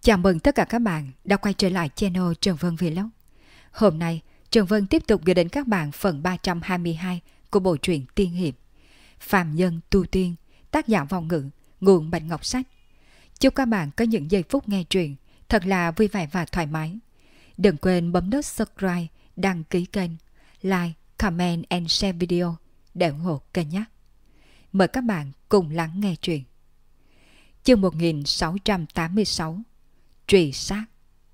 Chào mừng tất cả các bạn đã quay trở lại channel Trần Vân Vlog. Hôm nay, Trần Vân tiếp tục gửi đến các bạn phần 322 của bộ truyện tiên hiệp Phàm Nhân Tu Tiên, tác giả Vong Ngữ, nguồn Bạch Ngọc Sách. Chúc các bạn có những giây phút nghe truyện thật là vui vẻ và thoải mái. Đừng quên bấm nút subscribe, đăng ký kênh, like, comment and share video để ủng hộ kênh nhé. Mời các bạn cùng lắng nghe truyện. Chương 1686, truy sát.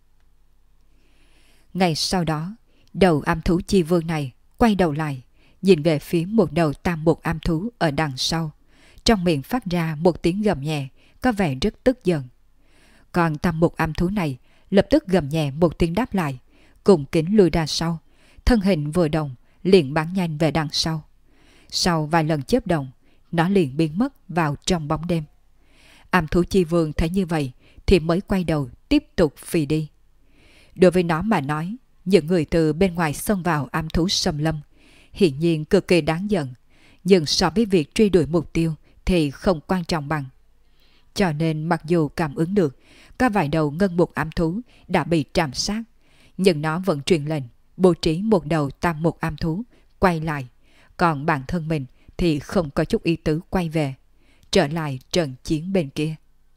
Ngày sau đó, đầu am thú chi vương này quay đầu lại, nhìn về phía một đầu tam mục am thú ở đằng sau, trong miệng phát ra một tiếng gầm nhẹ, có vẻ rất tức giận. Còn tam mục am thú này lập tức gầm nhẹ một tiếng đáp lại, cùng kính lùi ra sau, thân hình vừa động liền bắn nhanh về đằng sau. Sau vài lần chớp động, nó liền biến mất vào trong bóng đêm. Am thú chi vương thấy như vậy thì mới quay đầu tiếp tục phi đi. Đối với nó mà nói, những người từ bên ngoài xông vào am thú xâm lâm hiển nhiên cực kỳ đáng giận, nhưng so với việc truy đuổi mục tiêu thì không quan trọng bằng. Cho nên mặc dù cảm ứng được có vài đầu ngân mục am thú đã bị trảm sát, nhưng nó vẫn truyền lệnh bố trí một đầu tam mục am thú quay lại, còn bản thân mình thì không có chút ý tứ quay về, trở lại trận chiến bên kia.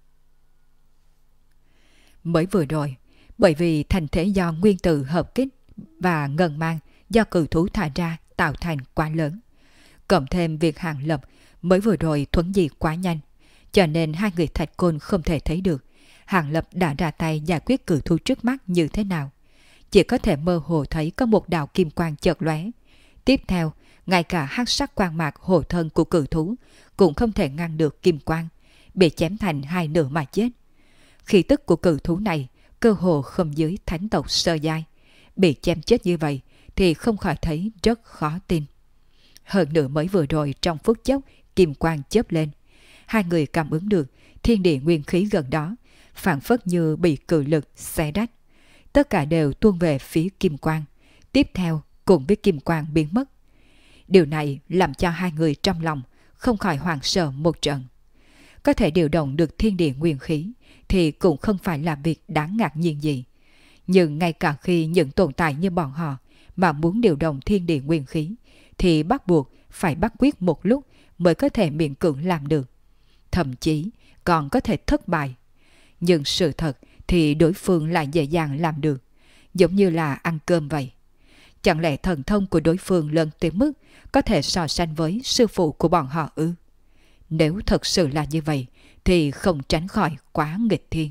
Mới vừa rồi, bởi vì thành thế do nguyên tử hợp kích và ngân mang do cự thú thả ra tạo thành quá lớn, cộng thêm việc Hàng Lập mới vừa rồi thuấn di quá nhanh, cho nên hai người Thạch Côn không thể thấy được Hàng Lập đã ra tay giải quyết cự thú trước mắt như thế nào. Chỉ có thể mơ hồ thấy có một đạo kim quang chợt lóe. Tiếp theo, ngay cả hắc sắc quang mạc hộ thân của cự thú cũng không thể ngăn được kim quang, bị chém thành hai nửa mà chết. Khí tức của cự thú này cơ hồ không dưới thánh tộc sơ giai, bị chém chết như vậy thì không khỏi thấy rất khó tin. Hơn nữa mới vừa rồi trong phút chốc kim quang chớp lên, hai người cảm ứng được thiên địa nguyên khí gần đó phảng phất như bị cự lực xé rách, tất cả đều tuôn về phía kim quang, tiếp theo cùng với kim quang biến mất. Điều này làm cho hai người trong lòng không khỏi hoảng sợ một trận. Có thể điều động được thiên địa nguyên khí thì cũng không phải là việc đáng ngạc nhiên gì. Nhưng ngay cả khi những tồn tại như bọn họ mà muốn điều động thiên địa nguyên khí thì bắt buộc phải bắt quyết một lúc mới có thể miễn cưỡng làm được. Thậm chí còn có thể thất bại. Nhưng sự thật thì đối phương lại dễ dàng làm được, giống như là ăn cơm vậy. Chẳng lẽ thần thông của đối phương lớn tới mức có thể so sánh với sư phụ của bọn họ ư? Nếu thật sự là như vậy thì không tránh khỏi quá nghịch thiên.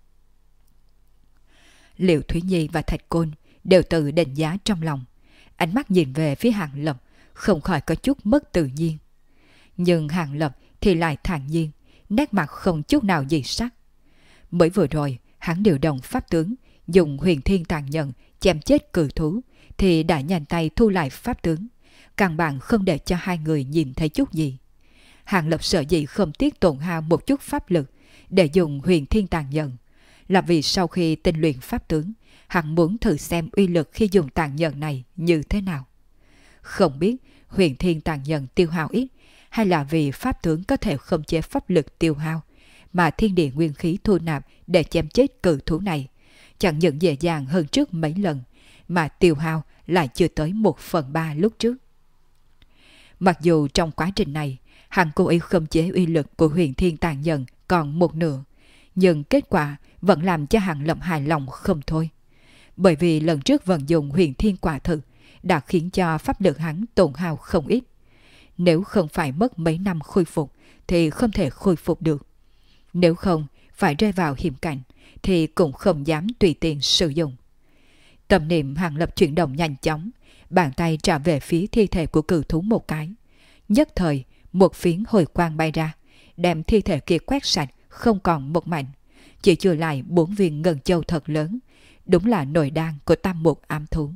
Liệu Thúy Nhi và Thạch Côn đều tự đánh giá trong lòng, ánh mắt nhìn về phía Hàng Lập không khỏi có chút mất tự nhiên. Nhưng Hàng Lập thì lại thản nhiên, nét mặt không chút nào dị sắc. Mới vừa rồi hắn điều động pháp tướng, dùng huyền thiên tàn nhẫn chém chết cự thú thì đã nhanh tay thu lại pháp tướng, căn bản không để cho hai người nhìn thấy chút gì. Hàng Lập sợ dĩ không tiếc tổn hao một chút pháp lực để dùng huyền thiên tàn nhẫn là vì sau khi tinh luyện pháp tướng, hắn muốn thử xem uy lực khi dùng tàn nhẫn này như thế nào. Không biết huyền thiên tàn nhẫn tiêu hao ít, hay là vì pháp tướng có thể khống chế pháp lực tiêu hao mà thiên địa nguyên khí thu nạp để chém chết cự thú này chẳng những dễ dàng hơn trước mấy lần, mà tiêu hao lại chưa tới 1/3 lúc trước. Mặc dù trong quá trình này hắn cố ý khống chế uy lực của huyền thiên tàn nhẫn còn một nửa, nhưng kết quả vẫn làm cho Hàng Lập hài lòng không thôi. Bởi vì lần trước vận dụng huyền thiên quả thực đã khiến cho pháp lực hắn tổn hao không ít. Nếu không phải mất mấy năm khôi phục thì không thể khôi phục được. Nếu không phải rơi vào hiểm cảnh thì cũng không dám tùy tiện sử dụng. Tâm niệm Hàng Lập chuyển động nhanh chóng, bàn tay trả về phía thi thể của cự thú một cái. Nhất thời một phiến hồi quang bay ra, đem thi thể kia quét sạch không còn một mảnh, chỉ chừa lại 4 viên ngân châu thật lớn, đúng là nội đan của tam mục ám thú.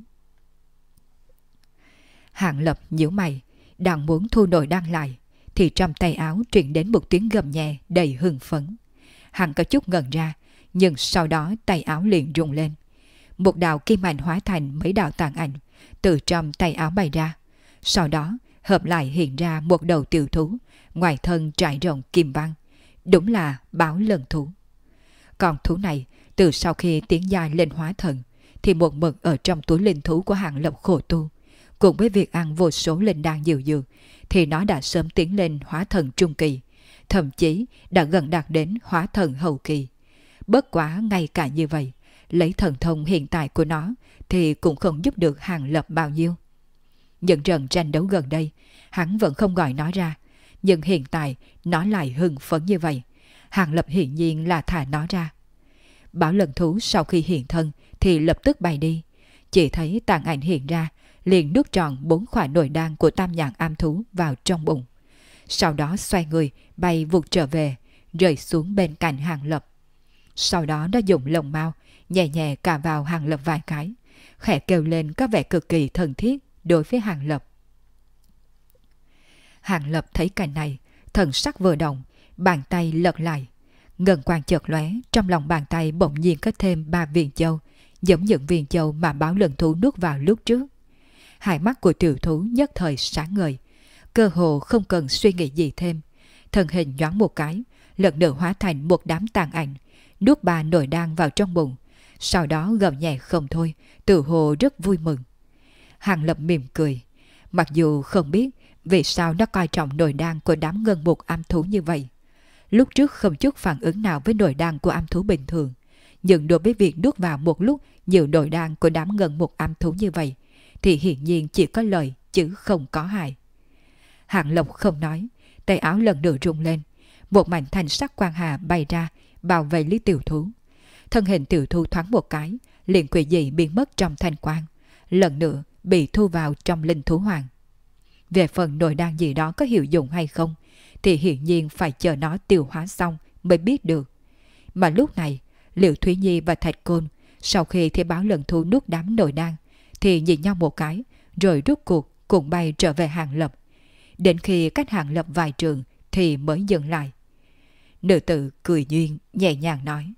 Hàng Lập nhíu mày, đang muốn thu nội đan lại thì trong tay áo truyền đến một tiếng gầm nhẹ đầy hưng phấn. Hắn có chút ngẩn ra, nhưng sau đó tay áo liền rung lên. Một đạo kim ảnh hóa thành mấy đạo tàn ảnh từ trong tay áo bay ra, sau đó hợp lại hiện ra một đầu tiểu thú, ngoài thân trải rộng kim văn, đúng là báo lần thú. Con thú này Từ sau khi tiến giai lên hóa thần, thì một mực ở trong túi linh thú của Hàng Lập khổ tu, cùng với việc ăn vô số linh đan dịu dược, thì nó đã sớm tiến lên hóa thần trung kỳ, thậm chí đã gần đạt đến hóa thần hậu kỳ. Bất quá ngay cả như vậy, lấy thần thông hiện tại của nó thì cũng không giúp được Hàng Lập bao nhiêu. Những trận tranh đấu gần đây, hắn vẫn không gọi nó ra, nhưng hiện tại nó lại hưng phấn như vậy. Hàng Lập hiển nhiên là thả nó ra. Bảo Lần Thú sau khi hiện thân thì lập tức bay đi. Chỉ thấy tàn ảnh hiện ra, liền nuốt tròn 4 quả nồi đan của Tam Nhãn Am Thú vào trong bụng. Sau đó xoay người bay vụt trở về, rơi xuống bên cạnh Hàng Lập. Sau đó nó dùng lông mao nhẹ nhẹ cà vào Hàng Lập vài cái, khẽ kêu lên có vẻ cực kỳ thân thiết đối với Hàng Lập. Hàng Lập thấy cảnh này, thần sắc vừa động, bàn tay lật lại. Ngân quang chợt lóe, trong lòng bàn tay bỗng nhiên có thêm 3 viên châu, giống những viên châu mà Bảo Lần Thú nuốt vào lúc trước. Hai mắt của tiểu thú nhất thời sáng ngời, cơ hồ không cần suy nghĩ gì thêm. Thân hình nhoáng một cái, lần nữa hóa thành một đám tàn ảnh, nuốt 3 nồi đan vào trong bụng. Sau đó gầm nhẹ không thôi, tự hồ rất vui mừng. Hàng Lập mỉm cười, mặc dù không biết vì sao nó coi trọng nồi đan của đám ngân mục am thú như vậy. Lúc trước không chút phản ứng nào với nồi đan của am thú bình thường, nhưng đối với việc nuốt vào một lúc nhiều nồi đan của đám ngân mục am thú như vậy, thì hiển nhiên chỉ có lợi chứ không có hại. Hàng Lập không nói, tay áo lần nữa rung lên, một mảnh thanh sắc quang hà bay ra, bao vây lấy tiểu thú. Thân hình tiểu thú thoáng một cái, liền quỷ dị biến mất trong thanh quang, lần nữa bị thu vào trong linh thú hoàng. Về phần nồi đan gì đó có hiệu dụng hay không, thì hiển nhiên phải chờ nó tiêu hóa xong mới biết được. Mà lúc này, Liễu Thúy Nhi và Thạch Côn sau khi thấy Bảo Lần Thú nuốt đám nồi đan, thì nhìn nhau một cái, rồi rút cuộc cùng bay trở về Hàng Lập. Đến khi cách Hàng Lập vài trường thì mới dừng lại. Nữ tử cười duyên nhẹ nhàng nói: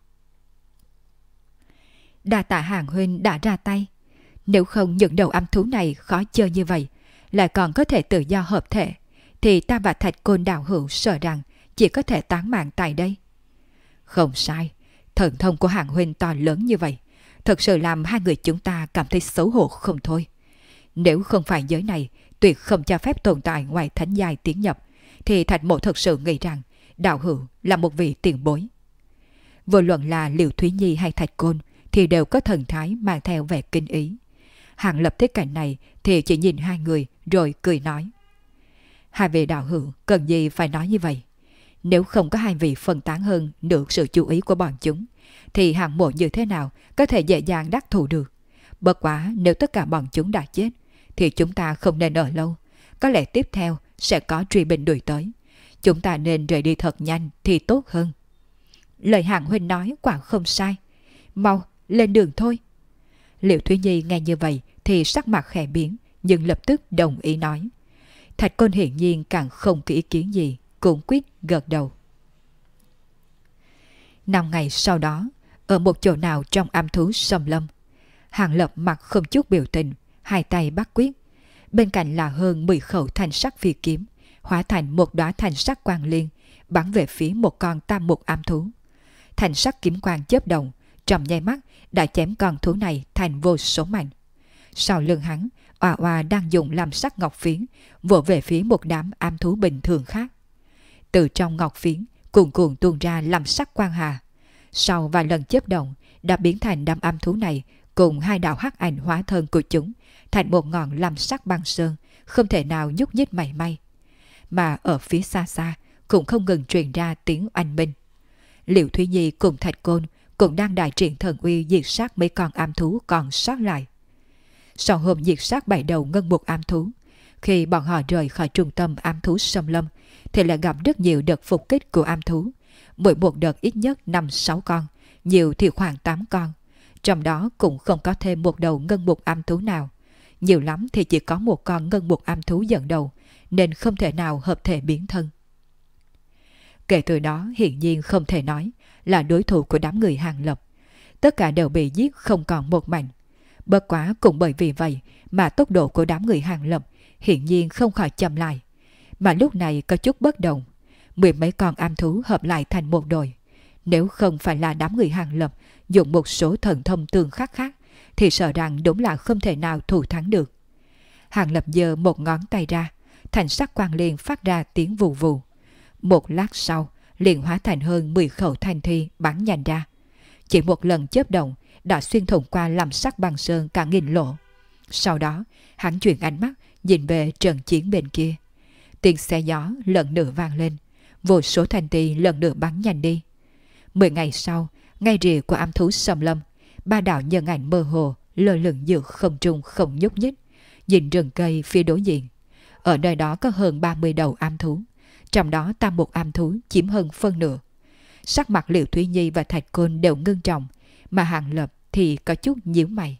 đa tạ Hàng huynh đã ra tay. Nếu không những đầu âm thú này khó chơi như vậy, lại còn có thể tự do hợp thể, thì ta và Thạch Côn đạo hữu sợ rằng chỉ có thể tán mạng tại đây. Không sai, thần thông của Hàng huynh to lớn như vậy, thật sự làm hai người chúng ta cảm thấy xấu hổ không thôi. Nếu không phải giới này tuyệt không cho phép tồn tại ngoài thánh giai tiến nhập, thì Thạch Mộ thật sự nghĩ rằng đạo hữu là một vị tiền bối. Vô luận là Liễu Thúy Nhi hay Thạch Côn thì đều có thần thái mang theo vẻ kinh ý. Hàng Lập thấy cảnh này thì chỉ nhìn hai người rồi cười nói: hai vị đạo hữu cần gì phải nói như vậy. Nếu không có hai vị phân tán hơn được sự chú ý của bọn chúng, thì Hàng Mộ như thế nào có thể dễ dàng đắc thủ được. Bất quá nếu tất cả bọn chúng đã chết, thì chúng ta không nên ở lâu. Có lẽ tiếp theo sẽ có truy binh đuổi tới. Chúng ta nên rời đi thật nhanh thì tốt hơn. Lời Hàng huynh nói quả không sai. Mau, lên đường thôi. Liễu Thúy Nhi nghe như vậy thì sắc mặt khẽ biến, nhưng lập tức đồng ý nói. Thạch Côn hiển nhiên càng không có ý kiến gì, cũng quyết gật đầu. 5 ngày sau đó, ở một chỗ nào trong am thú xâm lâm, Hàng Lập mặt không chút biểu tình, hai tay bắt quyết. Bên cạnh là hơn 10 khẩu thanh sắc phi kiếm, hóa thành một đóa thanh sắc quang liên, bắn về phía một con tam mục am thú. Thanh sắc kiếm quang chớp động, trong nháy mắt đã chém con thú này thành vô số mảnh. Sau lưng hắn, Oa Oa đang dùng làm sắc ngọc phiến vỗ về phía một đám am thú bình thường khác. Từ trong ngọc phiến cuồn cuộn tuôn ra làm sắc quang hà. Sau vài lần chớp động đã biến thành đám am thú này cùng hai đạo hắc ảnh hóa thân của chúng thành một ngọn làm sắc băng sơn, không thể nào nhúc nhích mảy may. Mà ở phía xa xa cũng không ngừng truyền ra tiếng oanh minh. Liễu Thúy Nhi cùng Thạch Côn cũng đang đại triển thần uy diệt sát mấy con am thú còn sót lại. Sau hôm diệt sát 7 đầu ngân mục am thú, khi bọn họ rời khỏi trung tâm am thú xâm lâm, thì lại gặp rất nhiều đợt phục kích của am thú. Mỗi một đợt ít nhất 5-6 con, nhiều thì khoảng 8 con. Trong đó cũng không có thêm một đầu ngân mục am thú nào. Nhiều lắm thì chỉ có một con ngân mục am thú dẫn đầu, nên không thể nào hợp thể biến thân. Kể từ đó hiển nhiên không thể nói là đối thủ của đám người Hàng Lập. Tất cả đều bị giết không còn một mảnh. Bất quá cũng bởi vì vậy mà tốc độ của đám người Hàng Lập hiển nhiên không khỏi chậm lại. Mà lúc này có chút bất đồng. 10 mấy con am thú hợp lại thành một đội. Nếu không phải là đám người Hàng Lập dùng một số thần thông tương khắc khác, thì sợ rằng đúng là không thể nào thủ thắng được. Hàng Lập giơ một ngón tay ra, thành sắc quang liền phát ra tiếng vù vù. Một lát sau, liền hóa thành hơn 10 khẩu thanh thi bắn nhanh ra. Chỉ một lần chớp động đã xuyên thủng qua làm sắc băng sơn cả nghìn lỗ. Sau đó, hắn chuyển ánh mắt nhìn về trận chiến bên kia. Tiếng xe gió lần nữa vang lên, vô số thanh thi lần nữa bắn nhanh đi. 10 ngày sau, ngay rìa của ám thú xâm lâm, ba đạo nhân ảnh mơ hồ lơ lửng giữa không trung không nhúc nhích, nhìn rừng cây phía đối diện. Ở nơi đó có hơn 30 đầu ám thú, trong đó tam một ám thú chiếm hơn phân nửa. Sắc mặt Liễu Thúy Nhi và Thạch Côn đều ngưng trọng, mà Hàng Lập thì có chút nhíu mày.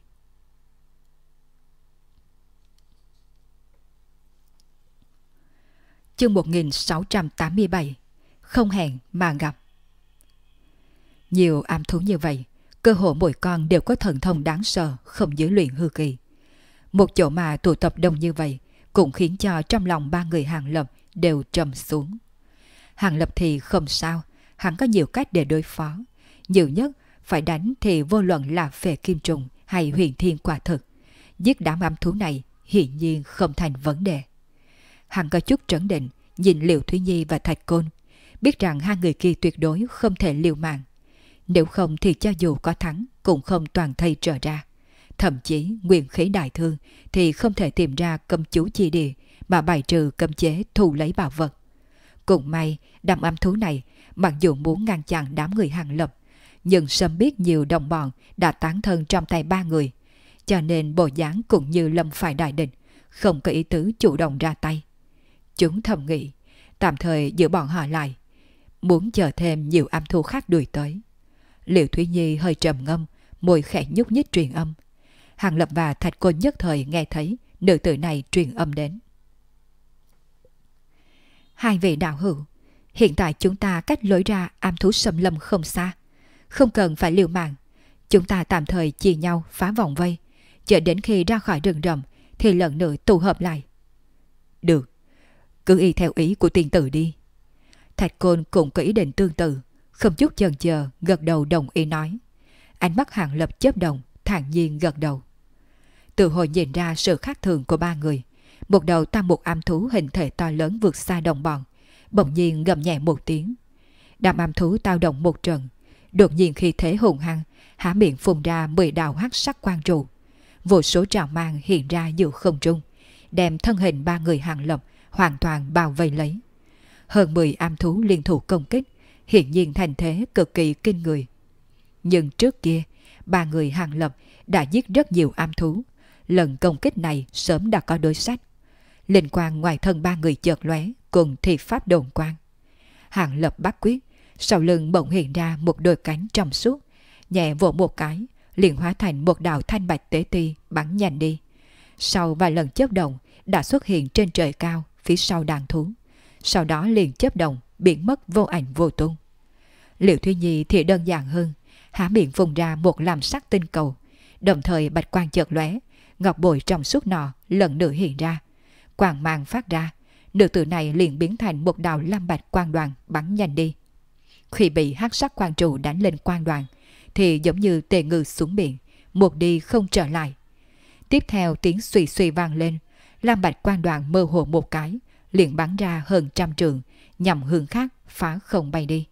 Chương 1687. Không hẹn mà gặp. Nhiều ám thú như vậy, cơ hồ mỗi con đều có thần thông đáng sợ không dưới luyện hư kỳ. Một chỗ mà tụ tập đông như vậy cũng khiến cho trong lòng ba người Hàng Lập đều trầm xuống. Hàng Lập thì không sao, hắn có nhiều cách để đối phó. Nhiều nhất phải đánh thì vô luận là Phệ Kim Trùng hay Huyền Thiên Quả Thực, giết đám ám thú này hiển nhiên không thành vấn đề. Hắn có chút trấn định nhìn Liễu Thúy Nhi và Thạch Côn, biết rằng hai người kia tuyệt đối không thể liều mạng. Nếu không thì cho dù có thắng cũng không toàn thây trở ra. Thậm chí nguyên khí đại thương thì không thể tìm ra cấm chú chi địa mà bài trừ cấm chế thu lấy bảo vật. Cũng may đám ám thú này mặc dù muốn ngăn chặn đám người Hàng Lập, nhưng sớm biết nhiều đồng bọn đã tán thân trong tay ba người, cho nên bộ dáng cũng như lâm phải đại địch, không có ý tứ chủ động ra tay. Chúng thầm nghĩ tạm thời giữ bọn họ lại, muốn chờ thêm nhiều ám thú khác đuổi tới. Liễu Thúy Nhi hơi trầm ngâm, môi khẽ nhúc nhích truyền âm. Hàng Lập và Thạch Côn nhất thời nghe thấy nữ tử này truyền âm đến. Hai vị đạo hữu, hiện tại chúng ta cách lối ra ám thú xâm lâm không xa, không cần phải liều mạng. Chúng ta tạm thời chia nhau phá vòng vây, chờ đến khi ra khỏi rừng rậm thì lần nữa tụ hợp lại. Được, cứ y theo ý của tiên tử đi. Thạch Côn cũng có ý định tương tự, không chút chần chờ gật đầu đồng ý nói. Ánh mắt Hàng Lập chớp động, thản nhiên gật đầu. Từ hồi nhìn ra sự khác thường của ba người, một đầu tam mục ám thú hình thể to lớn vượt xa đồng bọn, bỗng nhiên gầm nhẹ một tiếng. Đám ám thú tao động một trận, đột nhiên khi thế hùng hăng, há miệng phun ra 10 đạo hắc sắc quang trụ. Vô số trào mang hiện ra giữa không trung, đem thân hình ba người Hàng Lập hoàn toàn bao vây lấy. Hơn 10 ám thú liên thủ công kích, hiển nhiên thành thế cực kỳ kinh người. Nhưng trước kia, ba người Hàng Lập đã giết rất nhiều ám thú, lần công kích này sớm đã có đối sách. Linh quang ngoài thân ba người chợt lóe cùng thi pháp đồn quang. Hàng Lập bắt quyết, sau lưng bỗng hiện ra một đôi cánh trong suốt, nhẹ vỗ một cái, liền hóa thành một đạo thanh bạch tế ti bắn nhanh đi. Sau vài lần chớp động đã xuất hiện trên trời cao phía sau đàn thú, sau đó liền chớp động biến mất vô ảnh vô tung. Liễu Thúy Nhi thì đơn giản hơn, há miệng phun ra một làm sắc tinh cầu, đồng thời bạch quang chợt lóe, ngọc bội trong suốt nọ lần nữa hiện ra, quang mang phát ra, nữ tử này liền biến thành một đạo lam bạch quang đoàn bắn nhanh đi. Khi bị hắc sắc quang trụ đánh lên quang đoàn thì giống như tê ngư xuống biển, một đi không trở lại. Tiếp theo tiếng suy suy vang lên, lam bạch quang đoàn mơ hồ một cái, liền bắn ra hơn trăm trượng, nhằm hướng khác phá không bay đi.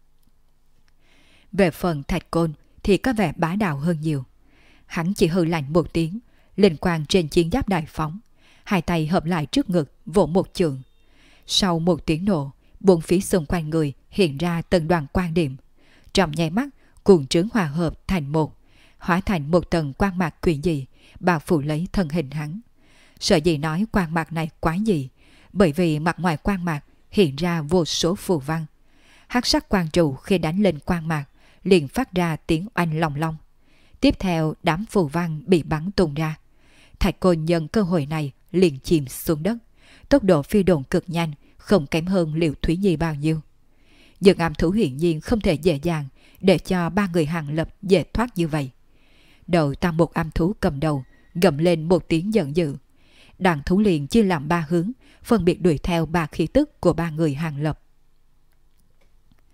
Về phần Thạch Côn thì có vẻ bá đạo hơn nhiều. Hắn chỉ hừ lạnh một tiếng, linh quang trên chiến giáp đại phóng, hai tay hợp lại trước ngực vỗ một chưởng. Sau một tiếng nổ, bốn phía xung quanh người hiện ra từng đoàn quang điểm, trong nháy mắt cuồng trướng hòa hợp thành một, hóa thành một tầng quang mạc quỷ dị bao phủ lấy thân hình hắn. Sở dĩ nói quang mạc này quái dị, bởi vì mặt ngoài quang mạc hiện ra vô số phù văn. Hắc sắc quang trụ khi đánh lên quang mạc liền phát ra tiếng oanh long long. Tiếp theo đám phù văn bị bắn tung ra. Thạch Côn nhân cơ hội này liền chìm xuống đất, tốc độ phi độn cực nhanh, không kém hơn Liễu Thúy Nhi bao nhiêu. Nhưng ám thú hiển nhiên không thể dễ dàng để cho ba người Hàng Lập dễ thoát như vậy. Đầu tam một ám thú cầm đầu gầm lên một tiếng giận dữ. Đàn thú liền chia làm ba hướng, phân biệt đuổi theo ba khí tức của ba người Hàng Lập.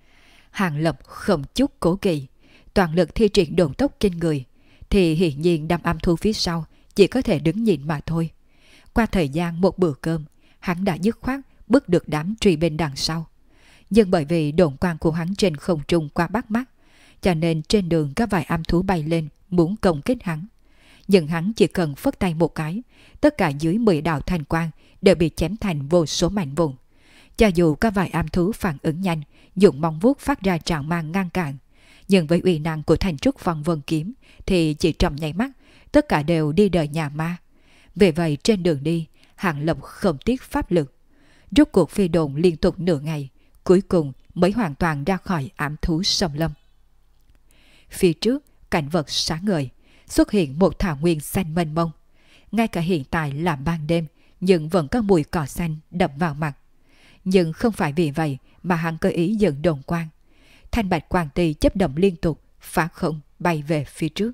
Hàng Lập không chút cố kỵ, toàn lực thi triển độn tốc kinh người, thì hiển nhiên đám âm thú phía sau chỉ có thể đứng nhìn mà thôi. Qua thời gian một bữa cơm, hắn đã dứt khoát bước được đám truy bên đằng sau. Nhưng bởi vì độn quang của hắn trên không trung quá bắt mắt, cho nên trên đường có vài âm thú bay lên muốn công kích hắn. Nhưng hắn chỉ cần phất tay một cái, tất cả dưới 10 đạo thanh quang đều bị chém thành vô số mảnh vụn. Cho dù có vài âm thú phản ứng nhanh, dùng móng vuốt phát ra trào mang ngăn cản, nhưng với uy năng của Thanh Trúc Phong Vân kiếm thì chỉ trong nháy mắt, tất cả đều đi đời nhà ma. Vì vậy trên đường đi, Hàng Lập không tiếc pháp lực. Rốt cuộc phi độn liên tục nửa ngày, cuối cùng mới hoàn toàn ra khỏi ám thú sông lâm. Phía trước, cảnh vật sáng ngời, xuất hiện một thảo nguyên xanh mênh mông. Ngay cả hiện tại là ban đêm, nhưng vẫn có mùi cỏ xanh đập vào mặt. Nhưng không phải vì vậy mà hắn cơ ý dẫn đồn quang. Thanh bạch quang tỳ chấp động liên tục, phá không bay về phía trước.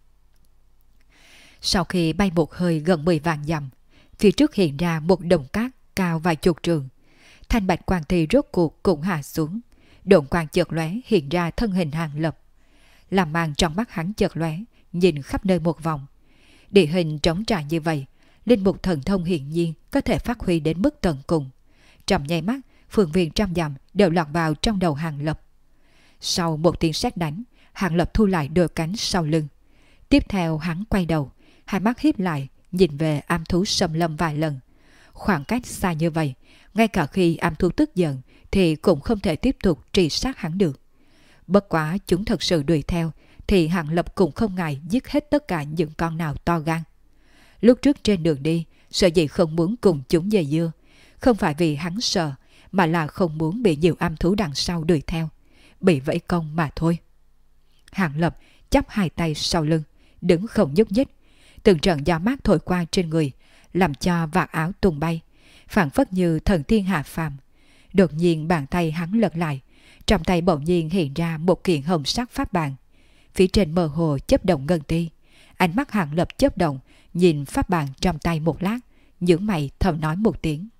Sau khi bay một hơi gần 10 vạn dặm, phía trước hiện ra một đồng cát cao vài chục trường. Thanh bạch quang tỳ rốt cuộc cũng hạ xuống. Độn quang chợt lóe hiện ra thân hình Hàng Lập. Làm màn trong mắt hắn chợt lóe, nhìn khắp nơi một vòng. Địa hình trống trải như vậy, linh mục thần thông hiển nhiên có thể phát huy đến mức tận cùng. Trong nháy mắt, phương viên trăm dặm đều lọt vào trong đầu Hàng Lập. Sau một tiếng sét đánh, Hàng Lập thu lại đôi cánh sau lưng. Tiếp theo hắn quay đầu, hai mắt híp lại, nhìn về am thú xâm lâm vài lần. Khoảng cách xa như vậy, ngay cả khi am thú tức giận thì cũng không thể tiếp tục truy sát hắn được. Bất quá chúng thật sự đuổi theo thì Hàng Lập cũng không ngại giết hết tất cả những con nào to gan. Lúc trước trên đường đi, sợ gì không muốn cùng chúng dây dưa, không phải vì hắn sợ, mà là không muốn bị nhiều am thú đằng sau đuổi theo, bị vẫy công mà thôi. Hàng Lập chắp hai tay sau lưng, đứng không nhúc nhích. Từng trận gió mát thổi qua trên người, làm cho vạt áo tung bay, phảng phất như thần tiên hạ phàm. Đột nhiên bàn tay hắn lật lại, trong tay bỗng nhiên hiện ra một kiện hồng sắc pháp bàn. Phía trên mơ hồ chớp động ngân ti. Ánh mắt Hàng Lập chớp động, nhìn pháp bàn trong tay một lát, nhướng mày thầm nói một tiếng.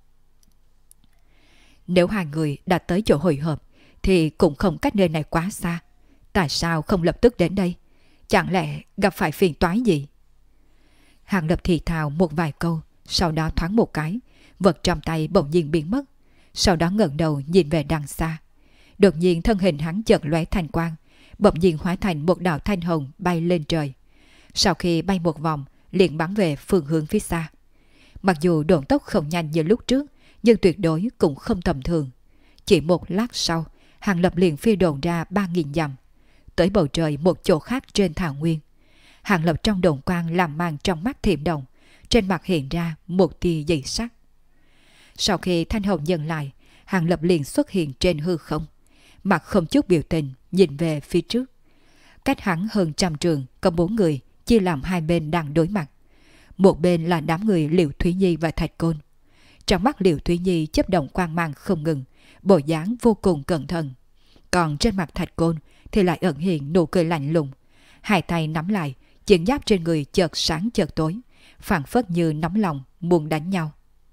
Nếu hai người đã tới chỗ hội hợp thì cũng không cách nơi này quá xa. Tại sao không lập tức đến đây? Chẳng lẽ gặp phải phiền toái gì? Hàng Lập thì thào một vài câu, sau đó thoáng một cái, vật trong tay bỗng nhiên biến mất. Sau đó ngẩng đầu nhìn về đằng xa. Đột nhiên thân hình hắn chợt lóe thanh quang, bỗng nhiên hóa thành một đạo thanh hồng bay lên trời. Sau khi bay một vòng, liền bắn về phương hướng phía xa. Mặc dù độn tốc không nhanh như lúc trước, nhưng tuyệt đối cũng không tầm thường. Chỉ một lát sau, Hàng Lập liền phi độn ra 3.000 dặm, tới bầu trời một chỗ khác trên thảo nguyên. Hàng Lập trong độn quang làm màn trong mắt thiểm động, trên mặt hiện ra một tia dị sắc. Sau khi thanh hồng dừng lại, Hàng Lập liền xuất hiện trên hư không, mặt không chút biểu tình nhìn về phía trước. Cách hắn hơn 100 trường có 4 người chia làm hai bên đang đối mặt. Một bên là đám người Liễu Thúy Nhi và Thạch Côn. Trong mắt Liễu Thúy Nhi chớp động quang mang không ngừng, bộ dáng vô cùng cẩn thận. Còn trên mặt Thạch Côn thì lại ẩn hiện nụ cười lạnh lùng. Hai tay nắm lại, chiến giáp trên người chợt sáng chợt tối, phảng phất như nóng lòng muốn đánh nhau.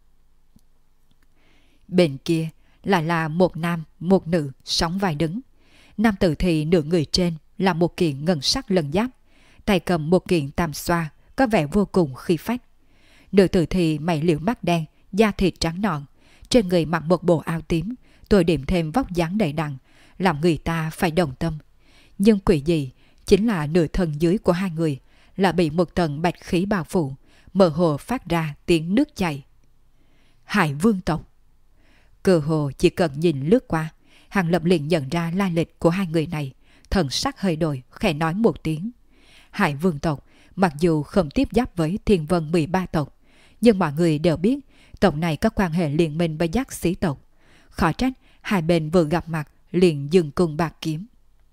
Bên kia lại là một nam một nữ sóng vai đứng. Nam tử thì nửa người trên là một kiện ngân sắc lân giáp, tay cầm một kiện tam xoa có vẻ vô cùng khí phách. Nữ tử thì mày liễu mắt đen, da thịt trắng nõn, trên người mặc một bộ áo tím, tôi điểm thêm vóc dáng đầy đặn, làm người ta phải đồng tâm. Nhưng quỷ gì chính là nửa thân dưới của hai người là bị một tầng bạch khí bao phủ, mơ hồ phát ra tiếng nước chảy. Hải vương tộc. Cơ hồ chỉ cần nhìn lướt qua, Hàng Lập liền nhận ra lai lịch của hai người này, thần sắc hơi đổi, khẽ nói một tiếng. Hải vương tộc mặc dù không tiếp giáp với Thiên Vân 13 tộc, nhưng mọi người đều biết tộc này có quan hệ liên minh với Giác Sĩ tộc. Khó trách hai bên vừa gặp mặt liền dừng cùng bạc kiếm.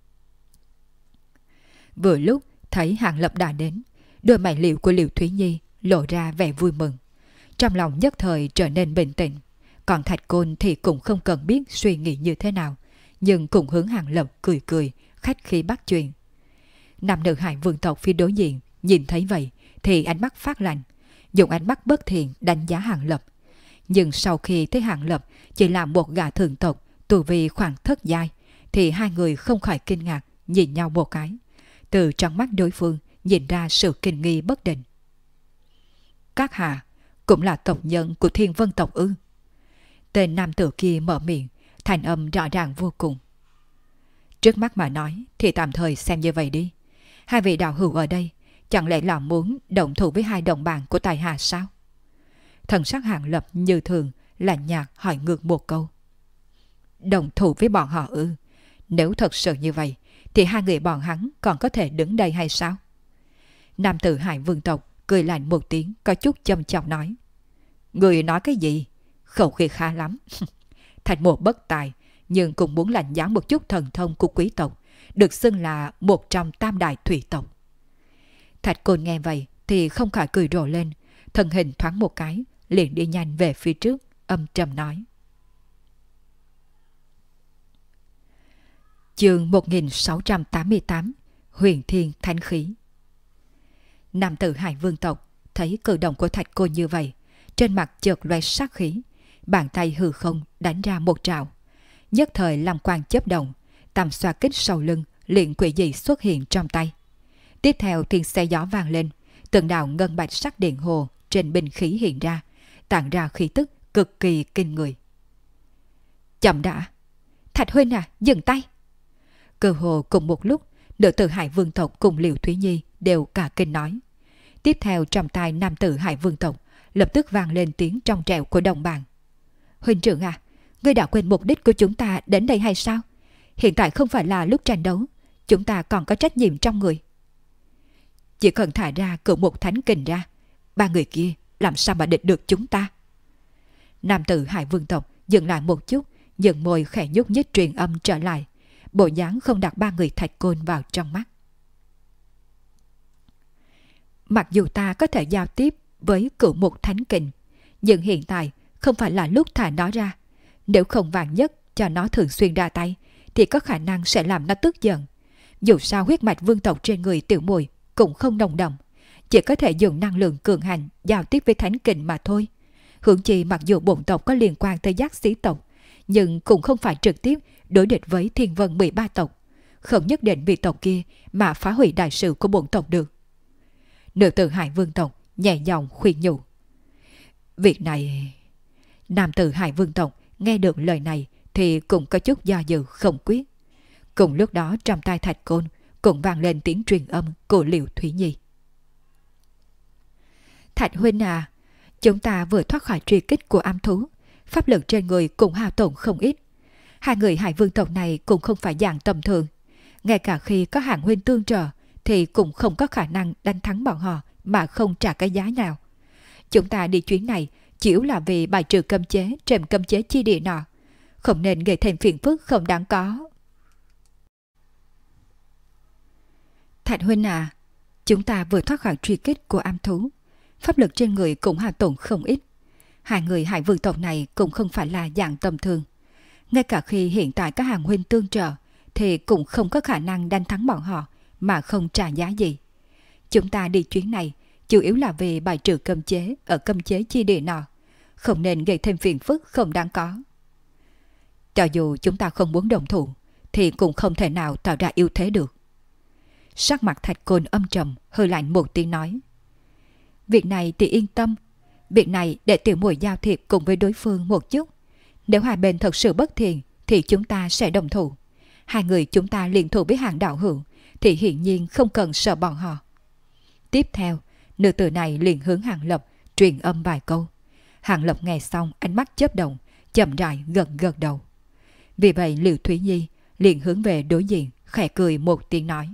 Vừa lúc thấy Hàng Lập đã đến, đôi mày liễu của Liễu Thúy Nhi lộ ra vẻ vui mừng, trong lòng nhất thời trở nên bình tĩnh. Còn Thạch Côn thì cũng không cần biết suy nghĩ như thế nào, nhưng cũng hướng Hàng Lập cười cười, khách khí bắt chuyện. Nam nữ Hải vương tộc phía đối diện nhìn thấy vậy thì ánh mắt phát lạnh, dùng ánh mắt bất thiện đánh giá Hàng Lập. Nhưng sau khi thấy Hàng Lập chỉ là một gã thường tộc tu vi khoảng thất giai, thì hai người không khỏi kinh ngạc nhìn nhau một cái. Từ trong mắt đối phương nhìn ra sự kinh nghi bất định. Các hạ cũng là tộc nhân của Thiên Vân tộc ư? Tên nam tử kia mở miệng, thành âm rõ ràng vô cùng. Trước mắt mà nói thì tạm thời xem như vậy đi. Hai vị đạo hữu ở đây chẳng lẽ là muốn động thủ với hai đồng bạn của tài hạ sao? Thần sắc Hàng Lập như thường lạnh nhạt hỏi ngược một câu. Động thủ với bọn họ ư? Nếu thật sự như vậy thì hai người bọn hắn còn có thể đứng đây hay sao? Nam tử Hải Vương tộc cười lạnh một tiếng, có chút châm chọc nói. Người nói cái gì? Khẩu khí khá lắm. Thành một bất tài, nhưng cũng muốn lạnh giá một chút thần thông của quý tộc, được xưng là một trong tam đại thủy tộc. Thạch Côn nghe vậy thì không khỏi cười rộ lên, thân hình thoáng một cái, liền đi nhanh về phía trước, âm trầm nói. Chương 1688, Huyền Thiên Thánh Khí. Nam tử Hải Vương tộc thấy cử động của Thạch Côn như vậy, trên mặt chợt loe sát khí, bàn tay hư không đánh ra một trảo. Nhất thời lam quang chớp động, tam xoa kích sau lưng liền quỷ dị xuất hiện trong tay. Tiếp theo tiếng xe gió vang lên, từng đạo ngân bạch sắc điện hồ trên binh khí hiện ra, tản ra khí tức cực kỳ kinh người. Chậm đã! Thạch huynh à, dừng tay! Cơ hồ cùng một lúc, nữ tử Hải Vương tộc cùng Liễu Thúy Nhi đều cả kinh nói. Tiếp theo trong tai nam tử Hải Vương tộc lập tức vang lên tiếng trong trẻo của đồng bạn. Huynh trưởng à, ngươi đã quên mục đích của chúng ta đến đây hay sao? Hiện tại không phải là lúc tranh đấu, chúng ta còn có trách nhiệm trong người. Chỉ cần thả ra cửu một thánh kình ra, ba người kia làm sao mà địch được chúng ta? Nam tử Hải Vương tộc dừng lại một chút, dừng môi khẽ nhúc nhích truyền âm trở lại, bộ dáng không đặt ba người Thạch Côn vào trong mắt. Mặc dù ta có thể giao tiếp với cửu một thánh kình, nhưng hiện tại không phải là lúc thả nó ra. Nếu không vạn nhất cho nó thường xuyên ra tay, thì có khả năng sẽ làm nó tức giận. Dù sao huyết mạch vương tộc trên người tiểu muội cũng không nồng đậm, chỉ có thể dùng năng lượng cường hành giao tiếp với thánh kình mà thôi. Huống chi mặc dù bổn tộc có liên quan tới Giác Sĩ tộc, nhưng cũng không phải trực tiếp đối địch với Thiên Vân 13 tộc, không nhất định vì tộc kia mà phá hủy đại sự của bổn tộc được. Nữ tử Hải Vương tộc nhẹ giọng khuyên nhủ. Việc này... Nam tử Hải Vương tộc nghe được lời này thì cũng có chút do dự không quyết. Cùng lúc đó trong tai Thạch Côn cũng vang lên tiếng truyền âm của Liễu Thúy Nhi. Thạch huynh à, chúng ta vừa thoát khỏi truy kích của ám thú, pháp lực trên người cũng hao tổn không ít. Hai người Hải Vương tộc này cũng không phải dạng tầm thường, ngay cả khi có Hàn huynh tương trợ thì cũng không có khả năng đánh thắng bọn họ mà không trả cái giá nào. Chúng ta đi chuyến này chỉ yếu là vì bài trừ cấm chế trên cấm chế chi địa nọ, không nên gây thêm phiền phức không đáng có. Thạch huynh à, chúng ta vừa thoát khỏi truy kích của ám thú, pháp lực trên người cũng hao tổn không ít. Hai người Hải Vương tộc này cũng không phải là dạng tầm thường, ngay cả khi hiện tại các Hàn huynh tương trợ thì cũng không có khả năng đánh thắng bọn họ mà không trả giá gì. Chúng ta đi chuyến này chủ yếu là về bài trừ cấm chế ở cấm chế chi địa nọ, không nên gây thêm phiền phức không đáng có. Cho dù chúng ta không muốn đồng thủ thì cũng không thể nào tạo ra ưu thế được. Sắc mặt Thạch Côn âm trầm, hơi lạnh một tiếng nói. Việc này thì yên tâm, việc này để tiểu muội giao thiệp cùng với đối phương một chút. Nếu hai bên thật sự bất thiện thì chúng ta sẽ đồng thủ. Hai người chúng ta liên thủ với Hàng đạo hữu thì hiển nhiên không cần sợ bọn họ. Tiếp theo, nữ tử này liền hướng Hàng Lập truyền âm vài câu. Hàng Lập nghe xong ánh mắt chớp động, chậm rãi gật gật đầu. Vì vậy Liễu Thúy Nhi liền hướng về đối diện, khẽ cười một tiếng nói.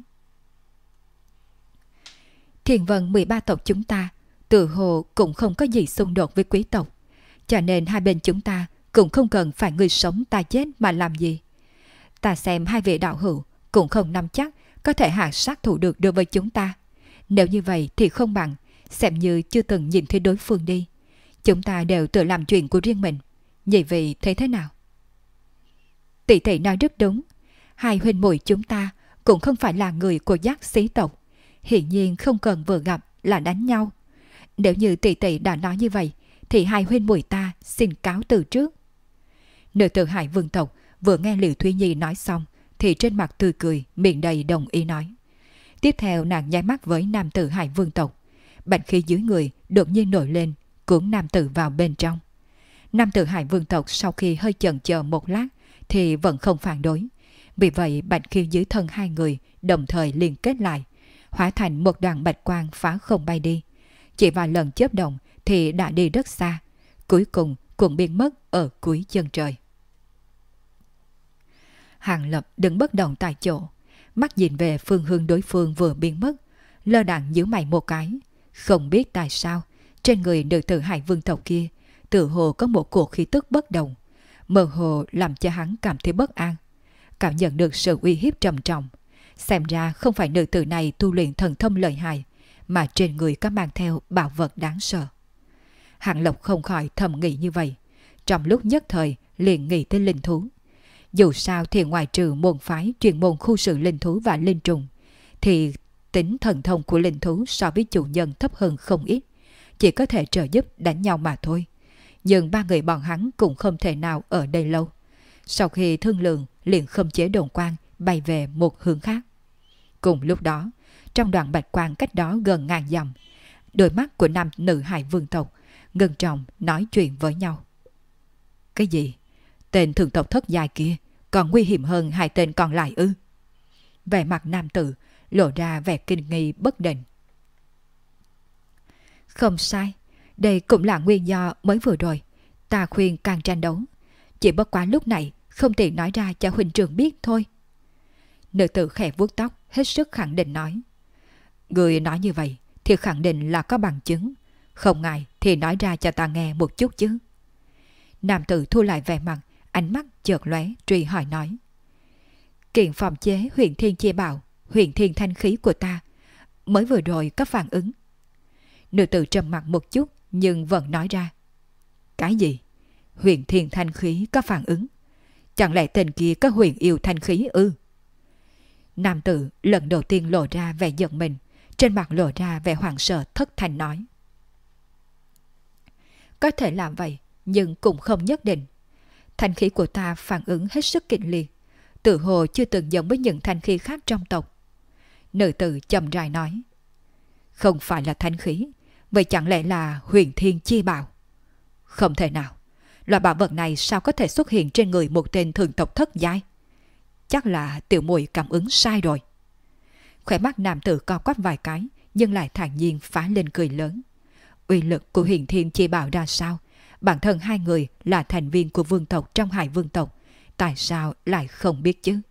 Thiên Vân 13 tộc chúng ta tự hồ cũng không có gì xung đột với quý tộc, cho nên hai bên chúng ta cũng không cần phải người sống ta chết mà làm gì. Ta xem hai vị đạo hữu cũng không nắm chắc có thể hạ sát thủ được đối với chúng ta. Nếu như vậy thì không bằng xem như chưa từng nhìn thấy đối phương đi. Chúng ta đều tự làm chuyện của riêng mình. Nhị vị thấy thế nào? Tỷ tỷ nói rất đúng. Hai huynh muội chúng ta cũng không phải là người của Giác Sĩ tộc, hiển nhiên không cần vừa gặp là đánh nhau. Nếu như tỷ tỷ đã nói như vậy thì hai huynh muội ta xin cáo từ trước. Nữ tử Hải Vương tộc vừa nghe Liễu Thúy Nhi nói xong thì trên mặt tươi cười, miệng đầy đồng ý nói. Tiếp theo nàng nháy mắt với nam tử Hải Vương tộc. Bạch khí dưới người đột nhiên nổi lên, cuốn nam tử vào bên trong. Nam tử Hải Vương tộc sau khi hơi chần chờ một lát thì vẫn không phản đối. Vì vậy bạch khí dưới thân hai người đồng thời liên kết lại, hóa thành một đoàn bạch quang phá không bay đi. Chỉ vài lần chớp động thì đã đi rất xa, cuối cùng cũng biến mất ở cuối chân trời. Hàng Lập đứng bất động tại chỗ, mắt nhìn về phương hướng đối phương vừa biến mất, lơ đãng nhíu mày một cái. Không biết tại sao trên người nữ tử Hải Vương tộc kia tự hồ có một cổ khí tức bất đồng, mơ hồ làm cho hắn cảm thấy bất an, cảm nhận được sự uy hiếp trầm trọng. Xem ra không phải nữ tử này tu luyện thần thông lợi hại, mà trên người có mang theo bảo vật đáng sợ. Hạng Lộc không khỏi thầm nghĩ như vậy, trong lúc nhất thời liền nghĩ tới linh thú. Dù sao thì ngoài trừ môn phái chuyên môn khu xử linh thú và linh trùng, thì tính thần thông của linh thú so với chủ nhân thấp hơn không ít, chỉ có thể trợ giúp đánh nhau mà thôi. Nhưng ba người bọn hắn cũng không thể nào ở đây lâu. Sau khi thương lượng liền khống chế đồn quang bay về một hướng khác. Cùng lúc đó, trong đoàn bạch quang cách đó gần ngàn dặm, đôi mắt của nam nữ Hải Vương tộc ngưng trọng nói chuyện với nhau. Cái gì? Tên thường tộc thất giai kia còn nguy hiểm hơn hai tên còn lại ư? Vẻ mặt nam tử lộ ra vẻ kinh nghi bất định. Không sai, đây cũng là nguyên do mới vừa rồi ta khuyên càng tranh đấu. Chỉ bất quá lúc này không tiện nói ra cho huynh trưởng biết thôi. Nữ tử khẽ vuốt tóc, hết sức khẳng định nói. Người nói như vậy thì khẳng định là có bằng chứng. Không ngại thì nói ra cho ta nghe một chút chứ. Nam tử thu lại vẻ mặt, ánh mắt chợt lóe, truy hỏi nói. Kiện phòng chế huyền thiên chia bảo, huyền thiên thanh khí của ta mới vừa rồi có phản ứng. Nữ tử trầm mặt một chút nhưng vẫn nói ra. Cái gì? Huyền thiên thanh khí có phản ứng? Chẳng lẽ tên kia có huyền yêu thanh khí ư? Nam tử lần đầu tiên lộ ra vẻ giận mình, trên mặt lộ ra vẻ hoảng sợ thất thanh nói. Có thể làm vậy, nhưng cũng không nhất định. Thanh khí của ta phản ứng hết sức kịch liệt, tự hồ chưa từng giống với những thanh khí khác trong tộc. Nữ tử chậm rãi nói. Không phải là thanh khí, vậy chẳng lẽ là huyền thiên chi bảo? Không thể nào, loại bảo vật này sao có thể xuất hiện trên người một tên thường tộc thất giai? Chắc là tiểu muội cảm ứng sai rồi. Khóe mắt nam tử co quắp vài cái, nhưng lại thản nhiên phá lên cười lớn. Uy lực của huyền thiên chi bảo ra sao? Bản thân hai người là thành viên của vương tộc trong Hải Vương tộc, tại sao lại không biết chứ?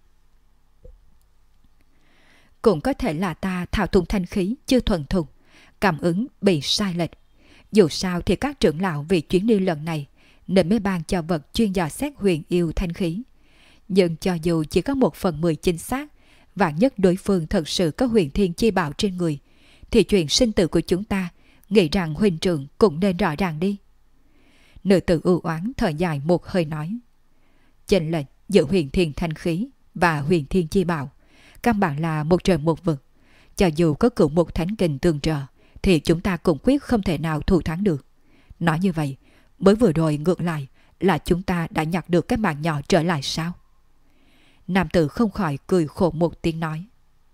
Cũng có thể là ta thao túng thanh khí chưa thuần thục, cảm ứng bị sai lệch. Dù sao thì các trưởng lão vì chuyến đi lần này nên mới ban cho vật chuyên dò xét huyền yêu thanh khí. Nhưng cho dù chỉ có 1/10 chính xác, và nhất đối phương thật sự có huyền thiên chi bảo trên người, thì chuyện sinh tử của chúng ta nghĩ rằng huynh trưởng cũng nên rõ ràng đi. Nữ tử ưu oán thở dài một hơi nói. Chênh lệch giữa huyền thiên thanh khí và huyền thiên chi bảo căn bản là một trời một vực. Cho dù có cửu một thánh kình tương trợ thì chúng ta cũng quyết không thể nào thủ thắng được. Nói như vậy, mới vừa rồi ngược lại là chúng ta đã nhặt được cái mạng nhỏ trở lại sao? Nam tử không khỏi cười khổ một tiếng nói.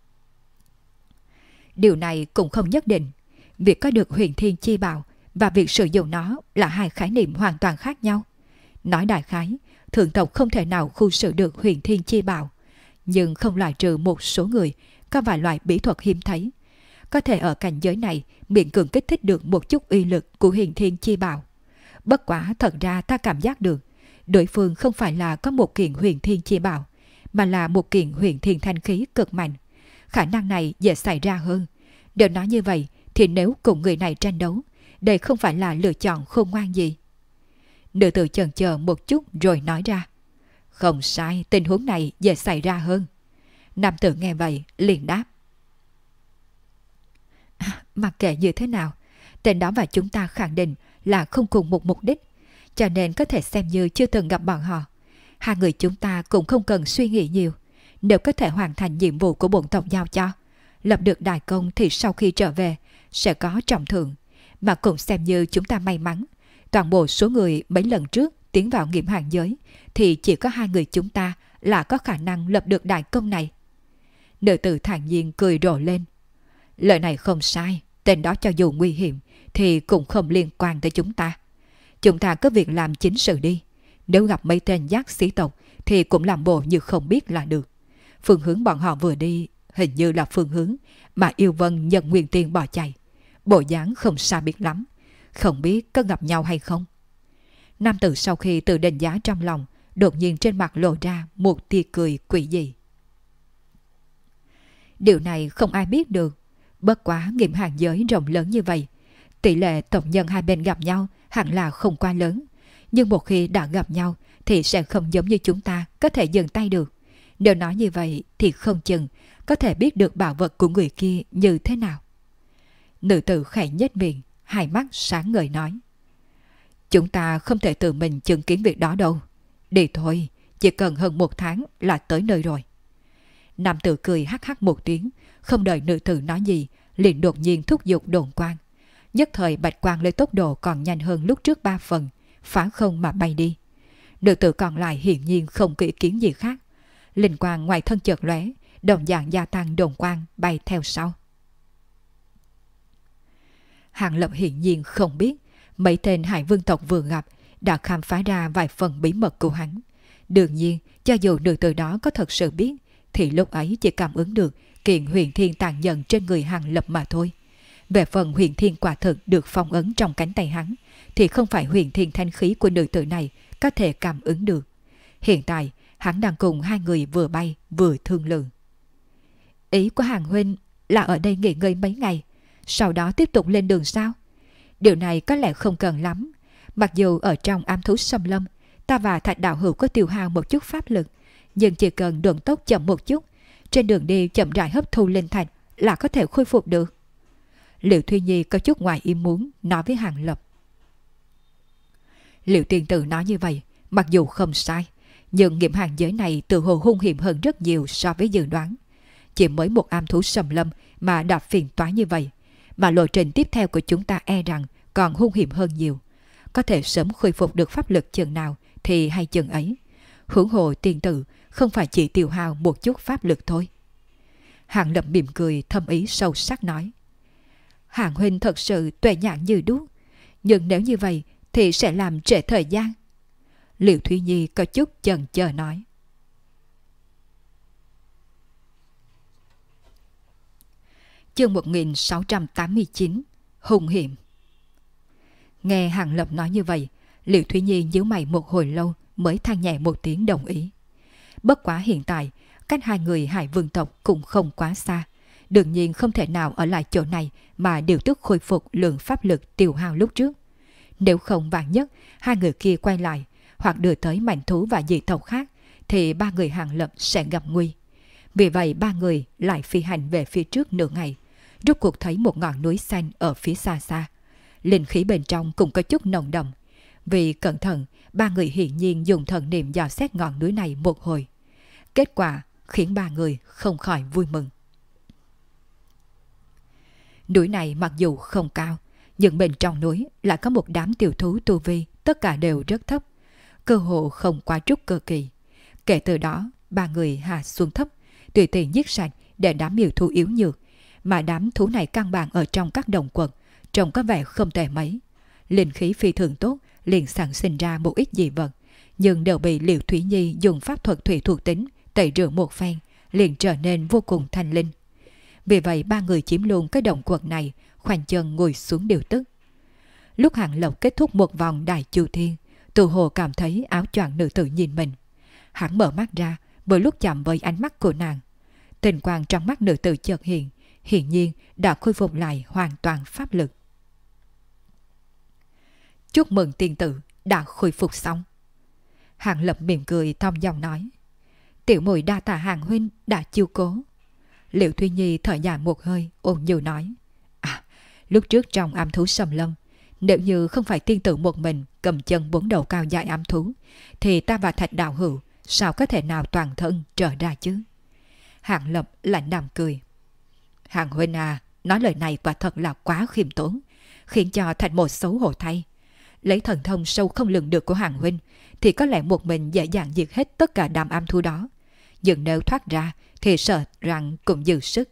Điều này cũng không nhất định. Việc có được huyền thiên chi bảo và việc sử dụng nó là hai khái niệm hoàn toàn khác nhau. Nói đại khái, thượng tộc không thể nào khu xử được huyền thiên chi bảo, nhưng không loại trừ một số người có vài loại bí thuật hiếm thấy, có thể ở cảnh giới này miễn cưỡng kích thích được một chút uy lực của huyền thiên chi bảo. Bất quá thật ra ta cảm giác được đối phương không phải là có một kiện huyền thiên chi bảo, mà là một kiện huyền thiên thanh khí cực mạnh. Khả năng này dễ xảy ra hơn. Nếu nói như vậy thì nếu cùng người này tranh đấu, đây không phải là lựa chọn khôn ngoan gì. Nữ tử chần chờ một chút rồi nói ra. Không sai, tình huống này dễ xảy ra hơn. Nam tử nghe vậy liền đáp. Mặc kệ như thế nào, tên đó và chúng ta khẳng định là không cùng một mục đích, cho nên có thể xem như chưa từng gặp bọn họ. Hai người chúng ta cũng không cần suy nghĩ nhiều. Nếu có thể hoàn thành nhiệm vụ của bổn tộc giao cho, lập được đại công thì sau khi trở về sẽ có trọng thưởng. Mà cũng xem như chúng ta may mắn. Toàn bộ số người mấy lần trước tiến vào nghiệm hàng giới thì chỉ có hai người chúng ta là có khả năng lập được đại công này. Nữ tử thản nhiên cười rộ lên. Lời này không sai, tên đó cho dù nguy hiểm thì cũng không liên quan tới chúng ta. Chúng ta cứ việc làm chính sự đi. Nếu gặp mấy tên giác sĩ tộc thì cũng làm bộ như không biết là được. Phương hướng bọn họ vừa đi hình như là phương hướng mà Yêu Vân nhận nguyên tiền bỏ chạy. Bộ dáng không xa biệt lắm. Không biết có gặp nhau hay không. Nam tử sau khi tự đánh giá trong lòng, đột nhiên trên mặt lộ ra một tia cười quỷ dị. Điều này không ai biết được. Bất quá nghiệm hàng giới rộng lớn như vậy, tỷ lệ tổng nhân hai bên gặp nhau hẳn là không quá lớn. Nhưng một khi đã gặp nhau thì sẽ không giống như chúng ta có thể dừng tay được. Nếu nói như vậy thì không chừng có thể biết được bảo vật của người kia như thế nào. Nữ tử khẽ nhếch miệng, hai mắt sáng ngời nói. Chúng ta không thể tự mình chứng kiến việc đó đâu. Đi thôi, chỉ cần hơn 1 tháng là tới nơi rồi. Nam tử cười hắc hắc một tiếng, không đợi nữ tử nói gì, liền đột nhiên thúc giục đồn quang. Nhất thời bạch quang lấy tốc độ còn nhanh hơn lúc trước 3 phần, phá không mà bay đi. Nữ tử còn lại hiển nhiên không kỹ kiến gì khác. Linh quang ngoài thân chợt lóe, đồng dạng gia tăng đồn quang bay theo sau. Hàng Lập hiển nhiên không biết mấy tên Hải Vương tộc vừa gặp đã khám phá ra vài phần bí mật của hắn. Đương nhiên, cho dù nữ tử đó có thật sự biết, thì lúc ấy chỉ cảm ứng được kiện huyền thiên tàn nhẫn trên người Hàng Lập mà thôi. Về phần huyền thiên quả thực được phong ấn trong cánh tay hắn, thì không phải huyền thiên thanh khí của nữ tử này có thể cảm ứng được. Hiện tại, hắn đang cùng hai người vừa bay vừa thương lượng. Ý của Hàng huynh là ở đây nghỉ ngơi mấy ngày, sau đó tiếp tục lên đường sao? Điều này có lẽ không cần lắm. Mặc dù ở trong ám thú xâm lâm, ta và Thạch đạo hữu có tiêu hao một chút pháp lực, nhưng chỉ cần đường tốc chậm một chút, trên đường đi chậm rãi hấp thu linh thạch là có thể khôi phục được. Liệu Thúy Nhi có chút ngoài ý muốn nói với Hàng Lập. Liệu tiên tử nói như vậy, mặc dù không sai, nhưng nghiệm hàng giới này tự hồ hung hiểm hơn rất nhiều so với dự đoán. Chỉ mới một ám thú xâm lâm mà đạp phiền toái như vậy, mà lộ trình tiếp theo của chúng ta e rằng còn hung hiểm hơn nhiều. Có thể sớm khôi phục được pháp lực chừng nào thì hay chừng ấy. Huống hồ tiên tử không phải chỉ tiêu hao một chút pháp lực thôi. Hàng Lập mỉm cười thâm ý sâu sắc nói. Hàng huynh thật sự tuệ nhãn như đuốc, nhưng nếu như vậy thì sẽ làm trễ thời gian. Liệu Thúy Nhi có chút chần chờ nói. Chương 1689 Hung hiểm. Nghe Hàng Lập nói như vậy, Liệu Thúy Nhi nhíu mày một hồi lâu mới than nhẹ một tiếng đồng ý. Bất quá hiện tại, cách hai người Hải Vương tộc cũng không quá xa. Đương nhiên không thể nào ở lại chỗ này mà điều tức khôi phục lượng pháp lực tiêu hao lúc trước. Nếu không vạn nhất, hai người kia quay lại hoặc đưa tới mảnh thú và dị tộc khác, thì ba người Hàng Lập sẽ gặp nguy. Vì vậy ba người lại phi hành về phía trước nửa ngày, rốt cuộc thấy một ngọn núi xanh ở phía xa xa. Linh khí bên trong cũng có chút nồng đậm. Vì cẩn thận, ba người hiển nhiên dùng thần niệm dò xét ngọn núi này một hồi. Kết quả khiến ba người không khỏi vui mừng. Núi này mặc dù không cao, nhưng bên trong núi lại có một đám tiểu thú tu vi, tất cả đều rất thấp, cơ hồ không quá trúc cơ kỳ. Kể từ đó, ba người hạ xuống thấp, tùy tiện giết sạch để đám yêu thú yếu nhược, mà đám thú này căn bản ở trong các đồng quật, trông có vẻ không tệ mấy. Linh khí phi thường tốt, liền sản sinh ra một ít dị vật, nhưng đều bị Liệu Thúy Nhi dùng pháp thuật thủy thuộc tính tẩy rửa một phen, liền trở nên vô cùng thanh linh. Vì vậy ba người chiếm luôn cái đồng quật này, khoanh chân ngồi xuống điều tức. Lúc Hàng Lập kết thúc một vòng đại chu thiên, tự hồ cảm thấy áo choàng nữ tử nhìn mình. Hắn mở mắt ra, bởi lúc chạm với ánh mắt của nàng. Tình quang trong mắt nữ tử chợt hiện, hiển nhiên đã khôi phục lại hoàn toàn pháp lực. Chúc mừng tiên tử đã khôi phục xong. Hàng Lập mỉm cười thong dong nói. Tiểu muội đa tạ Hàng huynh đã chiêu cố. Liệu Thúy Nhi thở dài một hơi, ôn nhu nói. À, lúc trước trong ám thú xâm lâm, nếu như không phải tiên tử một mình cầm chân 4 đầu cao dài ám thú, thì ta và Thạch đạo hữu sao có thể nào toàn thân trở ra chứ? Hàng Lập lạnh đạm cười. Hàng huynh à, nói lời này quả thật là quá khiêm tốn, khiến cho Thạch một xấu hổ thay. Lấy thần thông sâu không lường được của Hàng huynh thì có lẽ một mình dễ dàng diệt hết tất cả đám am thú đó. Nhưng nếu thoát ra thì sợ rằng cũng dư sức.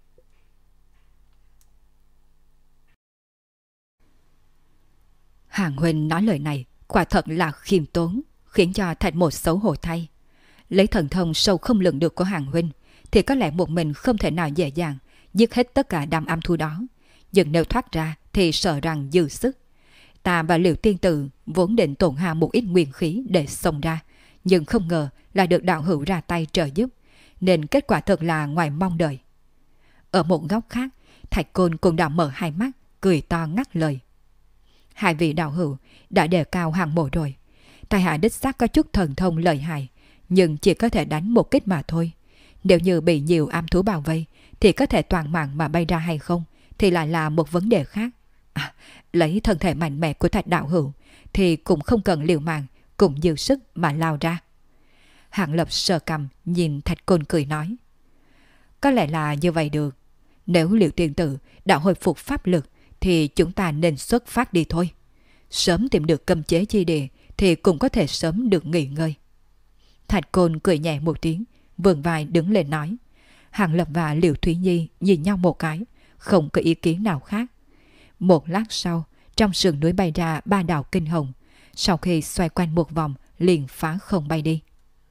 Hàng huynh nói lời này quả thật là khiêm tốn, khiến cho Thạch Một xấu hổ thay. Lấy thần thông sâu không lường được của Hàng huynh thì có lẽ một mình không thể nào dễ dàng giết hết tất cả đám am thú đó. Nhưng nếu thoát ra thì sợ rằng dư sức. Ta và Liễu Tiên Tử vốn định tổn hao một ít nguyên khí để xông ra, nhưng không ngờ là được đạo hữu ra tay trợ giúp, nên kết quả thật là ngoài mong đợi. Ở một góc khác, Thạch Côn cũng đã mở hai mắt, cười to ngắt lời. Hai vị đạo hữu đã đề cao hàng mộ rồi. Tài hạ đích xác có chút thần thông lợi hại, nhưng chỉ có thể đánh một kích mà thôi. Nếu như bị nhiều am thú bao vây thì có thể toàn mạng mà bay ra hay không thì lại là một vấn đề khác. Lấy thân thể mạnh mẽ của Thạch đạo hữu thì cũng không cần liều mạng, cũng dư sức mà lao ra. Hạng Lập sờ cằm nhìn Thạch Côn cười nói. Có lẽ là như vậy được. Nếu Liễu Tiên Tử đã hồi phục pháp lực thì chúng ta nên xuất phát đi thôi. Sớm tìm được cấm chế chi địa thì cũng có thể sớm được nghỉ ngơi. Thạch Côn cười nhẹ một tiếng, vươn vai đứng lên nói. Hạng Lập và Liễu Thúy Nhi nhìn nhau một cái, không có ý kiến nào khác. Một lát sau, trong sườn núi bay ra ba đạo kinh hồng, sau khi xoay quanh một vòng liền phá không bay đi.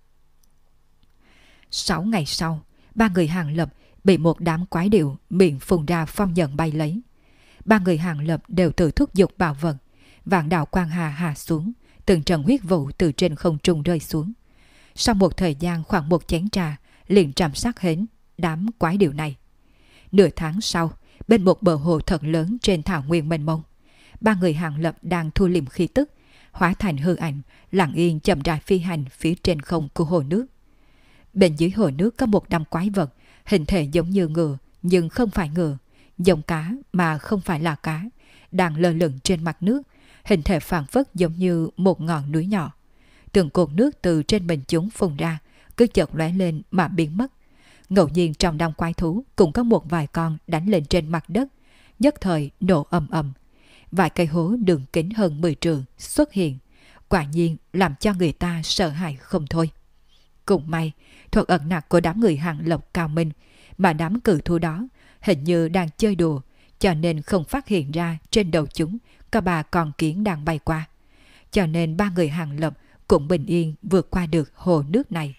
6 ngày sau, ba người Hàng Lập bị một đám quái điểu miệng phun ra phong nhận bay lấy. Ba người Hàng Lập đều tự thúc giục bảo vật, vạn đạo quang hà hạ xuống, từng trận huyết vụ từ trên không trung rơi xuống. Sau một thời gian khoảng một chén trà, liền trảm sát hết đám quái điểu này. Nửa tháng sau, bên một bờ hồ thật lớn trên thảo nguyên mênh mông, ba người Hàng Lập đang thu liệm khí tức, hóa thành hư ảnh, lặng yên chậm rãi phi hành phía trên không của hồ nước. Bên dưới hồ nước có một đám quái vật, hình thể giống như ngựa nhưng không phải ngựa, giống cá mà không phải là cá, đang lơ lửng trên mặt nước, hình thể phảng phất giống như một ngọn núi nhỏ. Từng cột nước từ trên mình chúng phun ra, cứ chợt lóe lên mà biến mất. Ngẫu nhiên trong đám quái thú cũng có một vài con đánh lên trên mặt đất, nhất thời nổ ầm ầm. Vài cây hố đường kính hơn 10 trượng xuất hiện, quả nhiên làm cho người ta sợ hãi không thôi. Cũng may, thuật ẩn nặc của đám người Hàng Lập cao minh, mà đám cử thú đó hình như đang chơi đùa, cho nên không phát hiện ra trên đầu chúng có ba con kiến đang bay qua. Cho nên ba người Hàng Lập cũng bình yên vượt qua được hồ nước này.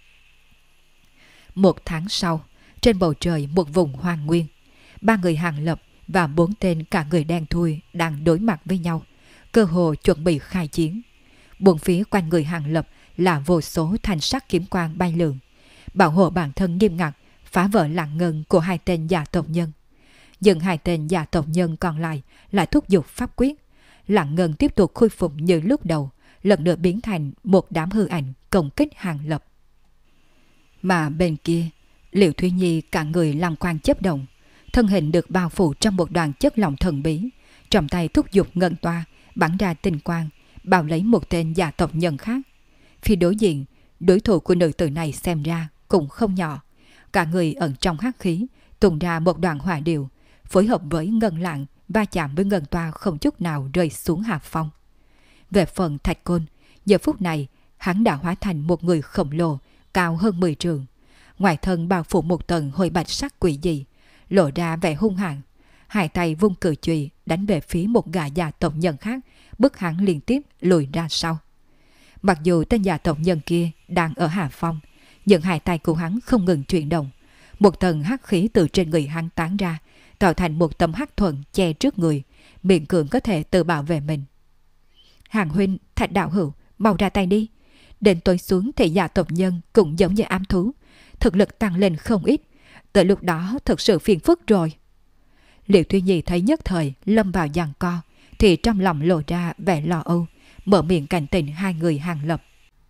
Một tháng sau, trên bầu trời một vùng hoang nguyên, ba người Hàng Lập và 4 tên cả người đen thui đang đối mặt với nhau, cơ hồ chuẩn bị khai chiến. Bốn phía quanh người Hàng Lập là vô số thanh sắc kiếm quang bay lượn, bảo hộ bản thân nghiêm ngặt, phá vỡ lặng ngân của hai tên giả tộc nhân. Nhưng hai tên giả tộc nhân còn lại lại thúc giục pháp quyết, lặng ngân tiếp tục khôi phục như lúc đầu, lần nữa biến thành một đám hư ảnh công kích Hàng Lập. Mà bên kia, Liễu Thúy Nhi cả người làm quang chớp động, thân hình được bao phủ trong một đoàn chất lỏng thần bí, trong tay thúc giục ngân toa bắn ra tinh quang, bao lấy một tên gia tộc nhân khác. Phía đối diện, đối thủ của nữ tử này xem ra cũng không nhỏ, cả người ẩn trong hắc khí, tung ra một đoạn hỏa điệu, phối hợp với ngân lạng va chạm với ngân toa không chút nào rơi xuống hạ phong. Về phần Thạch Côn, giờ phút này hắn đã hóa thành một người khổng lồ, cao hơn 10 trượng, ngoài thân bao phủ một tầng hồi bạch sắc quỷ dị, lộ ra vẻ hung hãn, hai tay vung cự chùy đánh về phía một gã già tộc nhân khác, bức hắn liên tiếp lùi ra sau. Mặc dù tên già tộc nhân kia đang ở hạ phong, nhưng hai tay của hắn không ngừng chuyển động, một tầng hắc khí từ trên người hắn tán ra, tạo thành một tấm hắc thuẫn che trước người, miễn cưỡng có thể tự bảo vệ mình. Hàng huynh, Thạch đạo hữu, mau ra tay đi. Đến tối xuống thì già tộc nhân cũng giống như ám thú, thực lực tăng lên không ít, tới lúc đó thực sự phiền phức rồi. Liễu Thúy Nhi thấy nhất thời lâm vào giằng co, thì trong lòng lộ ra vẻ lo âu, mở miệng cảnh tỉnh hai người Hàng Lập.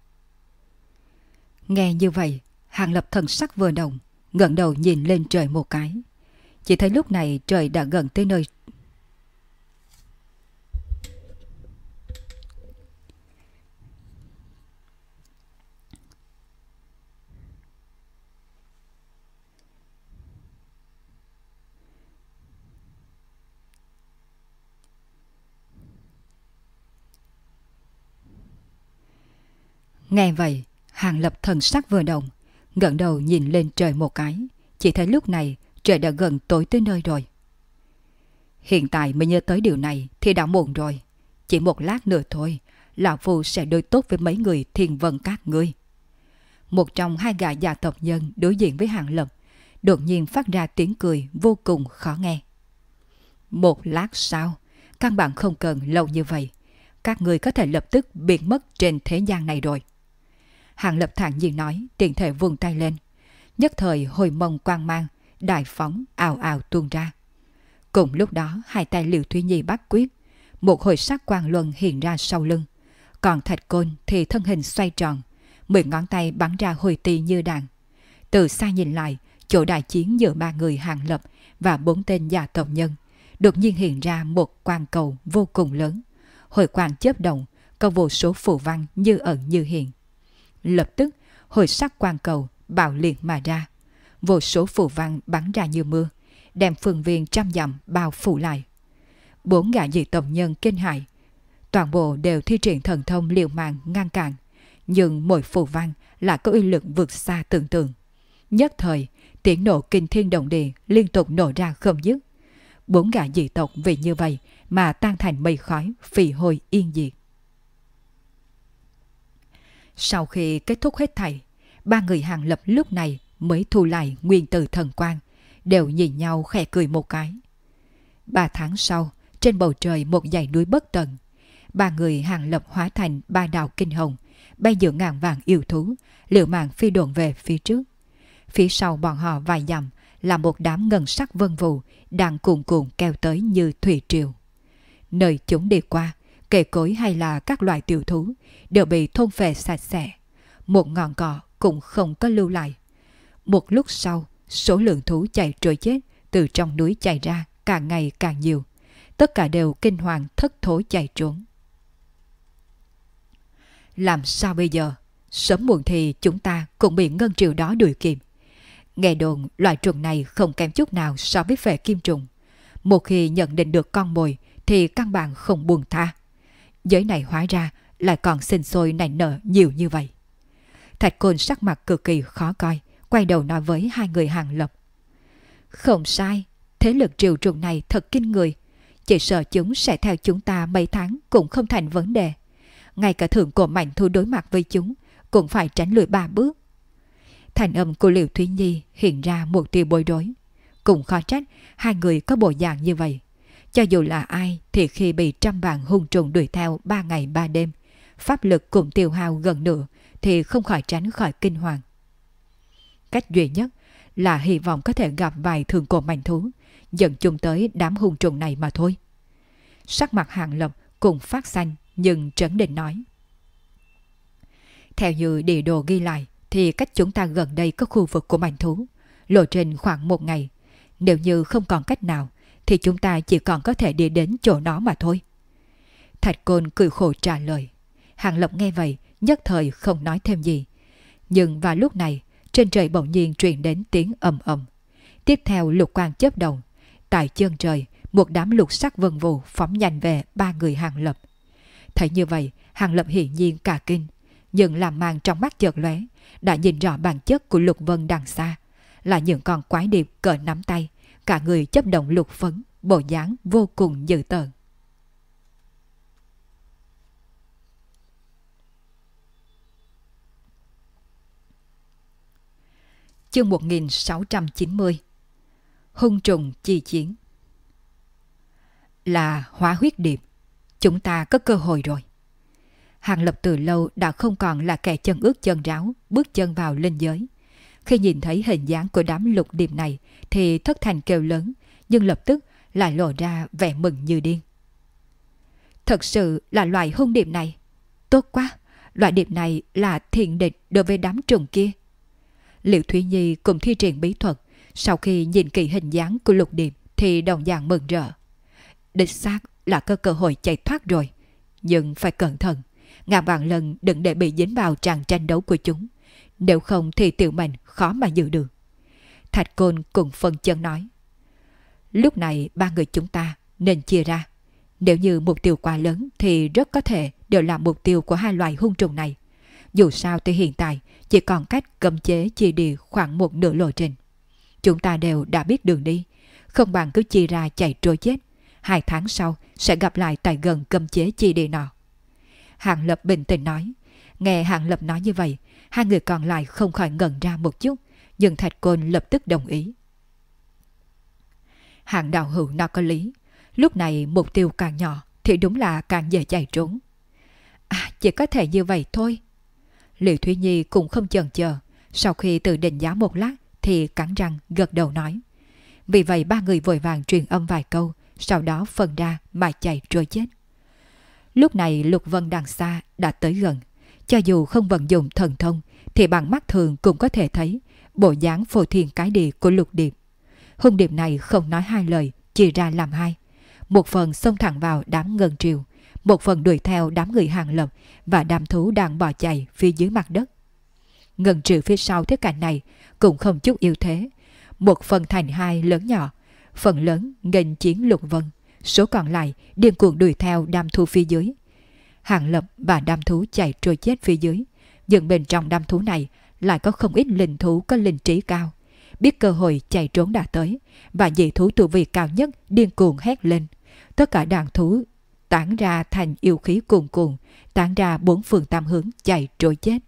Nghe như vậy, Hàng Lập thần sắc vừa động, ngẩng đầu nhìn lên trời một cái. Chỉ thấy lúc này trời đã gần tới nơi. Nghe vậy, Hàng Lập thần sắc vừa động, ngẩng đầu nhìn lên trời một cái, chỉ thấy lúc này trời đã gần tối tới nơi rồi. Hiện tại mới nhớ tới điều này thì đã muộn rồi. Chỉ một lát nữa thôi, lão phu sẽ đối tốt với mấy người Thiên Vân các ngươi. Một trong hai gã gia tộc nhân đối diện với Hàng Lập đột nhiên phát ra tiếng cười vô cùng khó nghe. Một lát sau, căn bản không cần lâu như vậy, các ngươi có thể lập tức biến mất trên thế gian này rồi. Hàng Lập thản nhiên nói, tiện thể vung tay lên. Nhất thời hồi mông quang mang, đại phóng ào ào tuôn ra. Cùng lúc đó, hai tay Liễu Thúy Nhi bắt quyết, một hồi sắc quang luân hiện ra sau lưng. Còn Thạch Côn thì thân hình xoay tròn, 10 ngón tay bắn ra hồi ti như đạn. Từ xa nhìn lại, chỗ đại chiến giữa ba người Hàng Lập và 4 tên gia tộc nhân, đột nhiên hiện ra một quang cầu vô cùng lớn. Hồi quang chớp động, có vô số phù văn như ẩn như hiện. Lập tức, hồi sắc quang cầu bạo liệt mà ra. Vô số phù văn bắn ra như mưa, đem phương viên trăm dặm bao phủ lại. 4 gã dị tộc nhân kinh hãi, toàn bộ đều thi triển thần thông liều mạng ngăn cản, nhưng mỗi phù văn là có uy lực vượt xa tưởng tượng. Nhất thời, tiếng nổ kinh thiên động địa liên tục nổ ra không dứt. 4 gã dị tộc vì như vậy mà tan thành mây khói, phì hồi yên diệt. Sau khi kết thúc hết thảy, ba người Hàng Lập lúc này mới thu lại nguyên tử thần quang, đều nhìn nhau khẽ cười một cái. 3 tháng sau, trên bầu trời một dãy núi bất tận, ba người Hàng Lập hóa thành 3 đạo kinh hồng, bay giữa ngàn vàng yêu thú, liều mạng phi độn về phía trước. Phía sau bọn họ vài dặm là một đám ngân sắc vân vụ đang cuồn cuộn kéo tới như thủy triều. Nơi chúng đi qua, cây cối hay là các loài tiểu thú đều bị thôn phệ sạch sẽ, một ngọn cỏ cũng không có lưu lại. Một lúc sau, số lượng thú chạy trôi chết từ trong núi chạy ra càng ngày càng nhiều, tất cả đều kinh hoàng thất thố chạy trốn. Làm sao bây giờ? Sớm muộn thì chúng ta cũng bị ngân triều đó đuổi kịp. Nghe đồn loài trùng này không kém chút nào so với phệ kim trùng. Một khi nhận định được con mồi thì căn bản không buông tha. Giới này hóa ra lại còn sinh sôi nảy nở nhiều như vậy. Thạch Côn sắc mặt cực kỳ khó coi, quay đầu nói với hai người Hàng Lập. Không sai, thế lực triều trùng này thật kinh người. Chỉ sợ chúng sẽ theo chúng ta mấy tháng cũng không thành vấn đề. Ngay cả thượng cổ mạnh thu đối mặt với chúng cũng phải tránh lùi 3 bước. Thành âm của Liễu Thúy Nhi hiện ra một tia bối rối. Cũng khó trách hai người có bộ dạng như vậy. Cho dù là ai thì khi bị trăm vạn hung trùng đuổi theo 3 ngày 3 đêm, pháp lực cũng tiêu hao gần nửa thì không khỏi tránh khỏi kinh hoàng. Cách duy nhất là hy vọng có thể gặp vài thượng cổ mạnh thú, dẫn chúng tới đám hung trùng này mà thôi. Sắc mặt Hàng Lập cũng phát xanh nhưng trấn định nói. Theo như địa đồ ghi lại thì cách chúng ta gần đây có khu vực của mạnh thú, lộ trình khoảng 1 ngày. Nếu như không còn cách nào thì chúng ta chỉ còn có thể đi đến chỗ nó mà thôi. Thạch Côn cười khổ trả lời. Hàng Lập nghe vậy nhất thời không nói thêm gì. Nhưng vào lúc này trên trời bỗng nhiên truyền đến tiếng ầm ầm. Tiếp theo lục quang chớp động. Tại chân trời một đám lục sắc vân vụ phóng nhanh về ba người Hàng Lập. Thấy như vậy Hàng Lập hiển nhiên cả kinh, nhưng làm màn trong mắt chợt lóe đã nhìn rõ bản chất của lục vân đằng xa, là những con quái điệp cỡ nắm tay, cả người chấp động lục phấn, bộ dáng vô cùng dữ tợn. Chương 1690. Hung trùng chi chiến. Là hóa huyết điệp, chúng ta có cơ hội rồi. Hàng Lập từ lâu đã không còn là kẻ chân ướt chân ráo bước chân vào linh giới. Khi nhìn thấy hình dáng của đám lục điệp này thì thất thành kêu lớn, nhưng lập tức lại lộ ra vẻ mừng như điên. Thật sự là loại hung điệp này. Tốt quá, loại điệp này là thiện địch đối với đám trùng kia. Liễu Thúy Nhi cùng thi triển bí thuật, sau khi nhìn kỹ hình dáng của lục điệp thì đồng dạng mừng rỡ. Đích xác là có cơ hội chạy thoát rồi, nhưng phải cẩn thận, ngàn vạn lần đừng để bị dính vào tràng tranh đấu của chúng, nếu không thì tiểu mệnh khó mà giữ được. Thạch Côn cùng phân chân nói. Lúc này ba người chúng ta nên chia ra. Nếu như mục tiêu quá lớn thì rất có thể đều là mục tiêu của hai loài hung trùng này. Dù sao thì hiện tại chỉ còn cách cấm chế chia đi khoảng một nửa lộ trình. Chúng ta đều đã biết đường đi, không bằng cứ chia ra chạy trôi chết. 2 tháng sau sẽ gặp lại tại gần cấm chế chia đi nọ. Hàng Lập bình tĩnh nói. Nghe Hàng Lập nói như vậy, hai người còn lại không khỏi ngẩn ra một chút, nhưng Thạch Côn lập tức đồng ý. Hàng đạo hữu nào có lý, lúc này mục tiêu càng nhỏ thì đúng là càng dễ chạy trốn. Chỉ có thể như vậy thôi. Liễu Thúy Nhi cũng không chần chờ, sau khi tự định giá một lát thì cắn răng gật đầu nói. Vì vậy ba người vội vàng truyền âm vài câu, sau đó phân ra mà chạy trôi chết. Lúc này Lục Vân đằng xa đã tới gần, cho dù không vận dụng thần thông thì bằng mắt thường cũng có thể thấy bộ dáng phô thiên cái địa của Lục Điệp. Hung điệp này không nói hai lời, chia ra làm hai. Một phần xông thẳng vào đám Ngân Triều, một phần đuổi theo đám người Hàng Lập và đám thú đang bỏ chạy phía dưới mặt đất. Ngân Triều phía sau thế cảnh này cũng không chút yếu thế, một phần thành hai lớn nhỏ, phần lớn nghênh chiến Lục Vân, số còn lại điên cuồng đuổi theo đám thú phía dưới. Hàng Lập và đám thú chạy trôi chết phía dưới, nhưng bên trong đám thú này lại có không ít linh thú có linh trí cao, biết cơ hội chạy trốn đã tới, và dị thú tu vi cao nhất điên cuồng hét lên. Tất cả đàn thú tản ra thành yêu khí cuồn cuộn, tản ra 4 phương 8 hướng chạy trôi chết.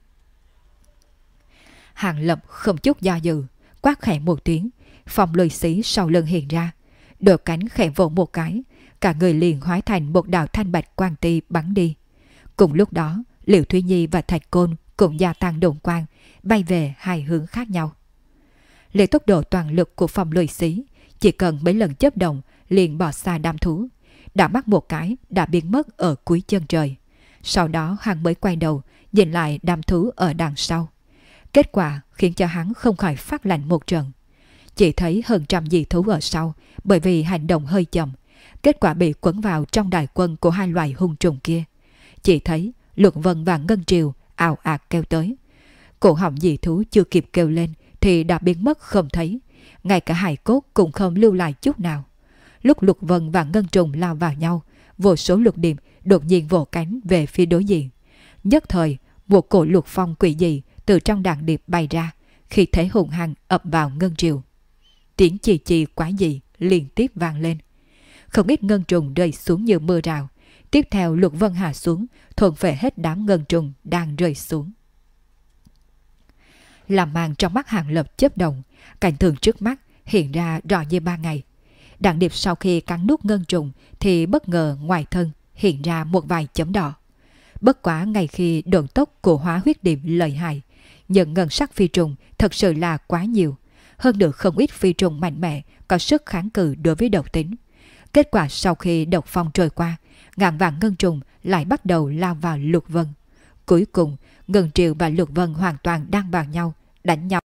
Hàng Lập không chút do dự, quát khẽ một tiếng, phong lôi xí sau lưng hiện ra, đôi cánh khẽ vỗ một cái, cả người liền hóa thành một đạo thanh bạch quang ti bắn đi. Cùng lúc đó, Liễu Thúy Nhi và Thạch Côn cũng gia tăng độn quang, bay về hai hướng khác nhau. Lấy tốc độ toàn lực của phong lôi xí, chỉ cần mấy lần chớp động liền bỏ xa đám thú, đã mắt một cái đã biến mất ở cuối chân trời. Sau đó hắn mới quay đầu nhìn lại đám thú ở đằng sau. Kết quả khiến cho hắn không khỏi phát lạnh một trận. Chỉ thấy hơn trăm dị thú ở sau, bởi vì hành động hơi chậm, kết quả bị quấn vào trong đại quân của hai loài hung trùng kia. Chỉ thấy Lục Vân và Ngân Triều ào ạt kêu tới. Cổ họng dị thú chưa kịp kêu lên thì đã biến mất không thấy, ngay cả hài cốt cũng không lưu lại chút nào. Lúc Lục Vân và Ngân Trùng lao vào nhau, vô số lục điệp đột nhiên vỗ cánh về phía đối diện. Nhất thời, một cổ lục phong quỷ dị từ trong đàn điệp bay ra, khi thế hùng hăng ập vào Ngân Triều. Tiếng chì chì quái dị liên tiếp vang lên. Không ít ngân trùng rơi xuống như mưa rào. Tiếp theo Lục Vân hạ xuống, thuần phệ hết đám ngân trùng đang rơi xuống. Làm màn trong mắt Hàng Lập chớp động, cảnh tượng trước mắt hiện ra rõ như ban ngày. Đàn điệp sau khi cắn nuốt ngân trùng thì bất ngờ ngoài thân hiện ra một vài chấm đỏ. Bất quá ngay khi độn tốc của hóa huyết điệp lợi hại, nhưng ngân sắc phi trùng thật sự là quá nhiều. Hơn nữa không ít phi trùng mạnh mẽ có sức kháng cự đối với độc tính. Kết quả sau khi độc phong trôi qua, ngàn vạn ngân trùng lại bắt đầu lao vào Lục Vân. Cuối cùng, Ngân Triều và Lục Vân hoàn toàn đang vào nhau, đánh nhau.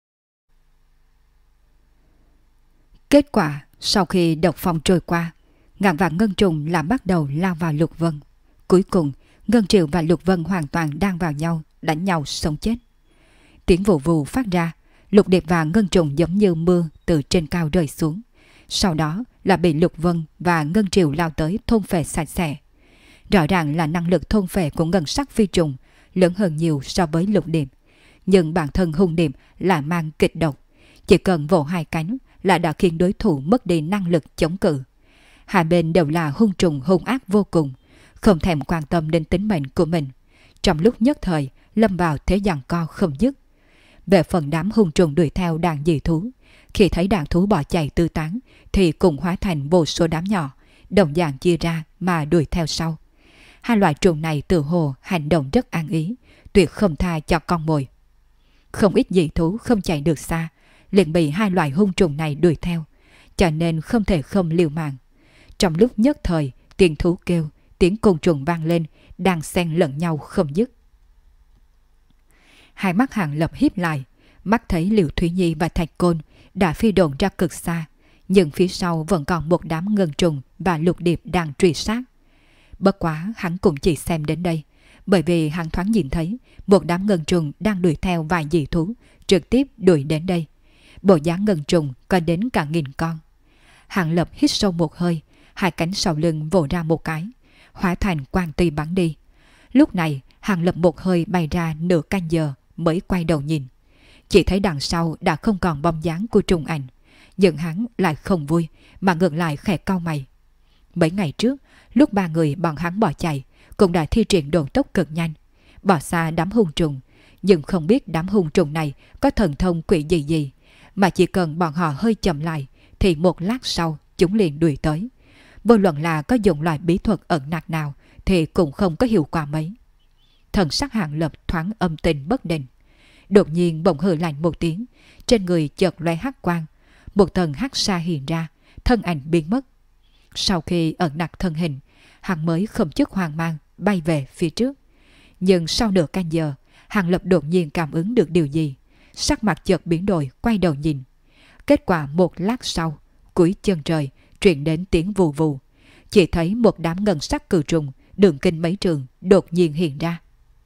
Kết quả sau khi độc phong trôi qua, ngàn vạn ngân trùng lại bắt đầu lao vào Lục Vân. Cuối cùng, Ngân Triều và Lục Vân hoàn toàn đang vào nhau, đánh nhau sống chết. Tiếng vù vù phát ra, lục điệp và ngân trùng giống như mưa từ trên cao rơi xuống. Sau đó là bị Lục Vân và Ngân Triều lao tới thôn phệ sạch sẽ. Rõ ràng là năng lực thôn phệ của ngân sắc phi trùng lớn hơn nhiều so với lục điệp, nhưng bản thân hung điệp lại mang kịch độc, chỉ cần vỗ hai cánh là đã khiến đối thủ mất đi năng lực chống cự. Hai bên đều là hung trùng hung ác vô cùng, không thèm quan tâm đến tính mệnh của mình. Trong lúc nhất thời lâm vào thế giằng co không dứt. Về phần đám hung trùng đuổi theo đàn dị thú, khi thấy đàn thú bỏ chạy tư tán thì cùng hóa thành vô số đám nhỏ, đồng dạng chia ra mà đuổi theo sau. Hai loại trùng này tự hồ hành động rất an ý, tuyệt không tha cho con mồi. Không ít dị thú không chạy được xa, liền bị hai loại hung trùng này đuổi theo, cho nên không thể không liều mạng. Trong lúc nhất thời, tiếng thú kêu, tiếng côn trùng vang lên, đang xen lẫn nhau không dứt. Hai mắt Hàng Lập híp lại, mắt thấy Liễu Thúy Nhi và Thạch Côn đã phi độn ra cực xa, nhưng phía sau vẫn còn một đám ngân trùng và lục điệp đang truy sát. Bất quá hắn cũng chỉ xem đến đây, bởi vì hắn thoáng nhìn thấy một đám ngân trùng đang đuổi theo vài dị thú, trực tiếp đuổi đến đây. Bộ dáng ngân trùng có đến cả 1000 con. Hàng Lập hít sâu một hơi, hai cánh sau lưng vỗ ra một cái, hóa thành quang ti bắn đi. Lúc này Hàng Lập một hơi bay ra nửa canh giờ mới quay đầu nhìn. Chỉ thấy đằng sau đã không còn bóng dáng của trùng ảnh. Nhưng hắn lại không vui mà ngược lại khẽ cau mày. Mấy ngày trước, lúc ba người bọn hắn bỏ chạy, cũng đã thi triển độn tốc cực nhanh, bỏ xa đám hung trùng. Nhưng không biết đám hung trùng này có thần thông quỷ gì, mà chỉ cần bọn họ hơi chậm lại thì một lát sau chúng liền đuổi tới. Vô luận là có dùng loại bí thuật ẩn nặc nào thì cũng không có hiệu quả mấy. Thần sắc Hàng Lập thoáng âm tình bất định. Đột nhiên bỗng hừ lạnh một tiếng, trên người chợt lóe hắc quang, một tầng hắc sa hiện ra, thân ảnh biến mất. Sau khi ẩn nặc thân hình, hắn mới không chút hoang mang bay về phía trước. Nhưng sau nửa canh giờ, Hàng Lập đột nhiên cảm ứng được điều gì, sắc mặt chợt biến đổi, quay đầu nhìn. Kết quả một lát sau, cuối chân trời truyền đến tiếng vù vù, chỉ thấy một đám ngân sắc cừu trùng đường kinh mấy trường đột nhiên hiện ra.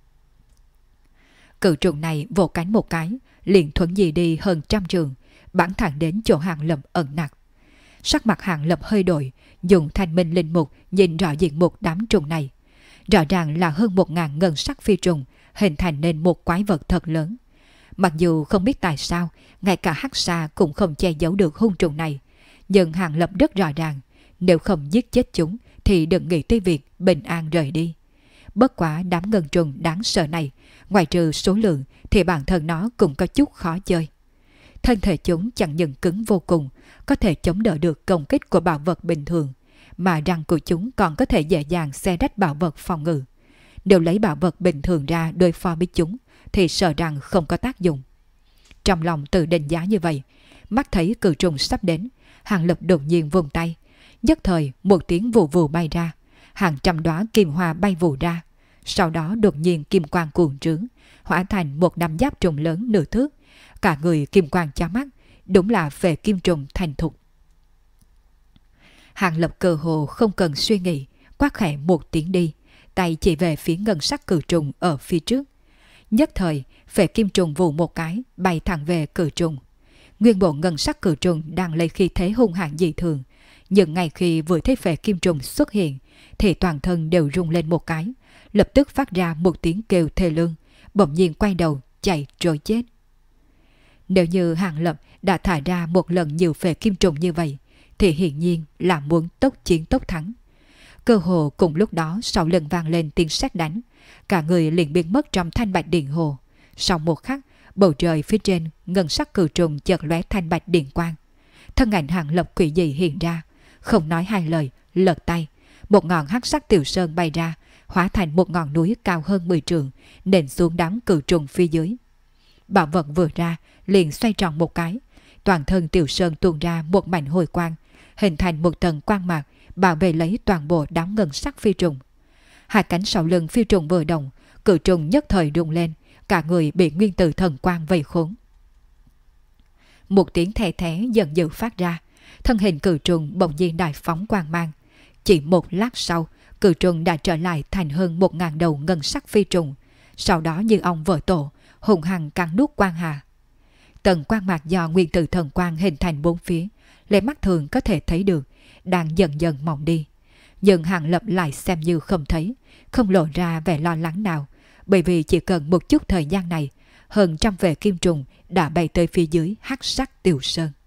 Cừu trùng này vỗ cánh một cái, liền thuận gì đi hơn trăm trường, bắn thẳng đến chỗ Hàng Lập ẩn nặc. Sắc mặt Hàng Lập hơi đổi, dùng thanh minh linh mục nhìn rõ diện mục đám trùng này. Rõ ràng là hơn 1000 ngân sắc phi trùng hình thành nên một quái vật thật lớn. Mặc dù không biết tại sao, ngay cả hắc sa cũng không che giấu được hung trùng này, nhưng Hàng Lập rất rõ ràng, nếu không giết chết chúng thì đừng nghĩ tới việc bình an rời đi. Bất quá đám ngân trùng đáng sợ này, ngoài trừ số lượng thì bản thân nó cũng có chút khó chơi. Thân thể chúng chẳng những cứng vô cùng, có thể chống đỡ được công kích của bảo vật bình thường, mà răng của chúng còn có thể dễ dàng xé rách bảo vật phòng ngự. Nếu lấy bảo vật bình thường ra đối phó với chúng thì sợ rằng không có tác dụng. Trong lòng tự định giá như vậy, mắt thấy cừu trùng sắp đến, Hàng Lập đột nhiên vùng tay, nhất thời một tiếng vù vù bay ra, hàng trăm đóa kim hoa bay vù ra. Sau đó đột nhiên kim quang cuồn trướng, hóa thành một nắm giáp trùng lớn nửa thước, cả người kim quang chói mắt, đúng là về kim trùng thành thục. Hàng Lập cơ hồ không cần suy nghĩ, quát khẽ một tiếng đi, tay chỉ về phía ngân sắc cừu trùng ở phía trước. Nhất thời, phệ kim trùng vù một cái, bay thẳng về cừu trùng. Nguyên bộ ngân sắc cừu trùng đang lấy khí thế hung hãn dị thường, nhưng ngay khi vừa thấy phệ kim trùng xuất hiện, thì toàn thân đều rung lên một cái, lập tức phát ra một tiếng kêu thê lương, bỗng nhiên quay đầu chạy trôi chết. Nếu như Hàng Lập đã thả ra một lần nhiều phệ kim trùng như vậy, thì hiển nhiên là muốn tốc chiến tốc thắng. Cơ hồ cùng lúc đó sau lưng vang lên tiếng sét đánh, cả người liền biến mất trong thanh bạch điện hồ. Sau một khắc, bầu trời phía trên ngân sắc cừu trùng chợt lóe thanh bạch điện quang. Thân ảnh Hàng Lập quỷ dị hiện ra, không nói hai lời, lật tay, một ngọn hắc sắc tiểu sơn bay ra, hóa thành một ngọn núi cao hơn 10 trượng, nện xuống đám cừu trùng phía dưới. Bảo vật vừa ra, liền xoay tròn một cái, toàn thân tiểu sơn tuôn ra một mảnh hồi quang, hình thành một tầng quang mạc bảo vệ lấy toàn bộ đám ngân sắc phi trùng. Hai cánh sau lưng phi trùng vừa động, cừu trùng nhất thời rung lên, cả người bị nguyên tử thần quang vây khốn. Một tiếng thè thé dần dữ phát ra, thân hình cừu trùng bỗng nhiên đại phóng quang mang. Chỉ một lát sau, cừu trùng đã trở lại thành hơn 1000 đầu ngân sắc phi trùng, sau đó như ong vỡ tổ, hùng hằng cắn nuốt quang hà. Tầng quang mạc do nguyên tử thần quang hình thành bốn phía, lấy mắt thường có thể thấy được, đang dần dần mỏng đi. Nhưng Hàng Lập lại xem như không thấy, không lộ ra vẻ lo lắng nào, bởi vì chỉ cần một chút thời gian này, hơn trăm vệ kim trùng đã bay tới phía dưới hắc sắc tiểu sơn.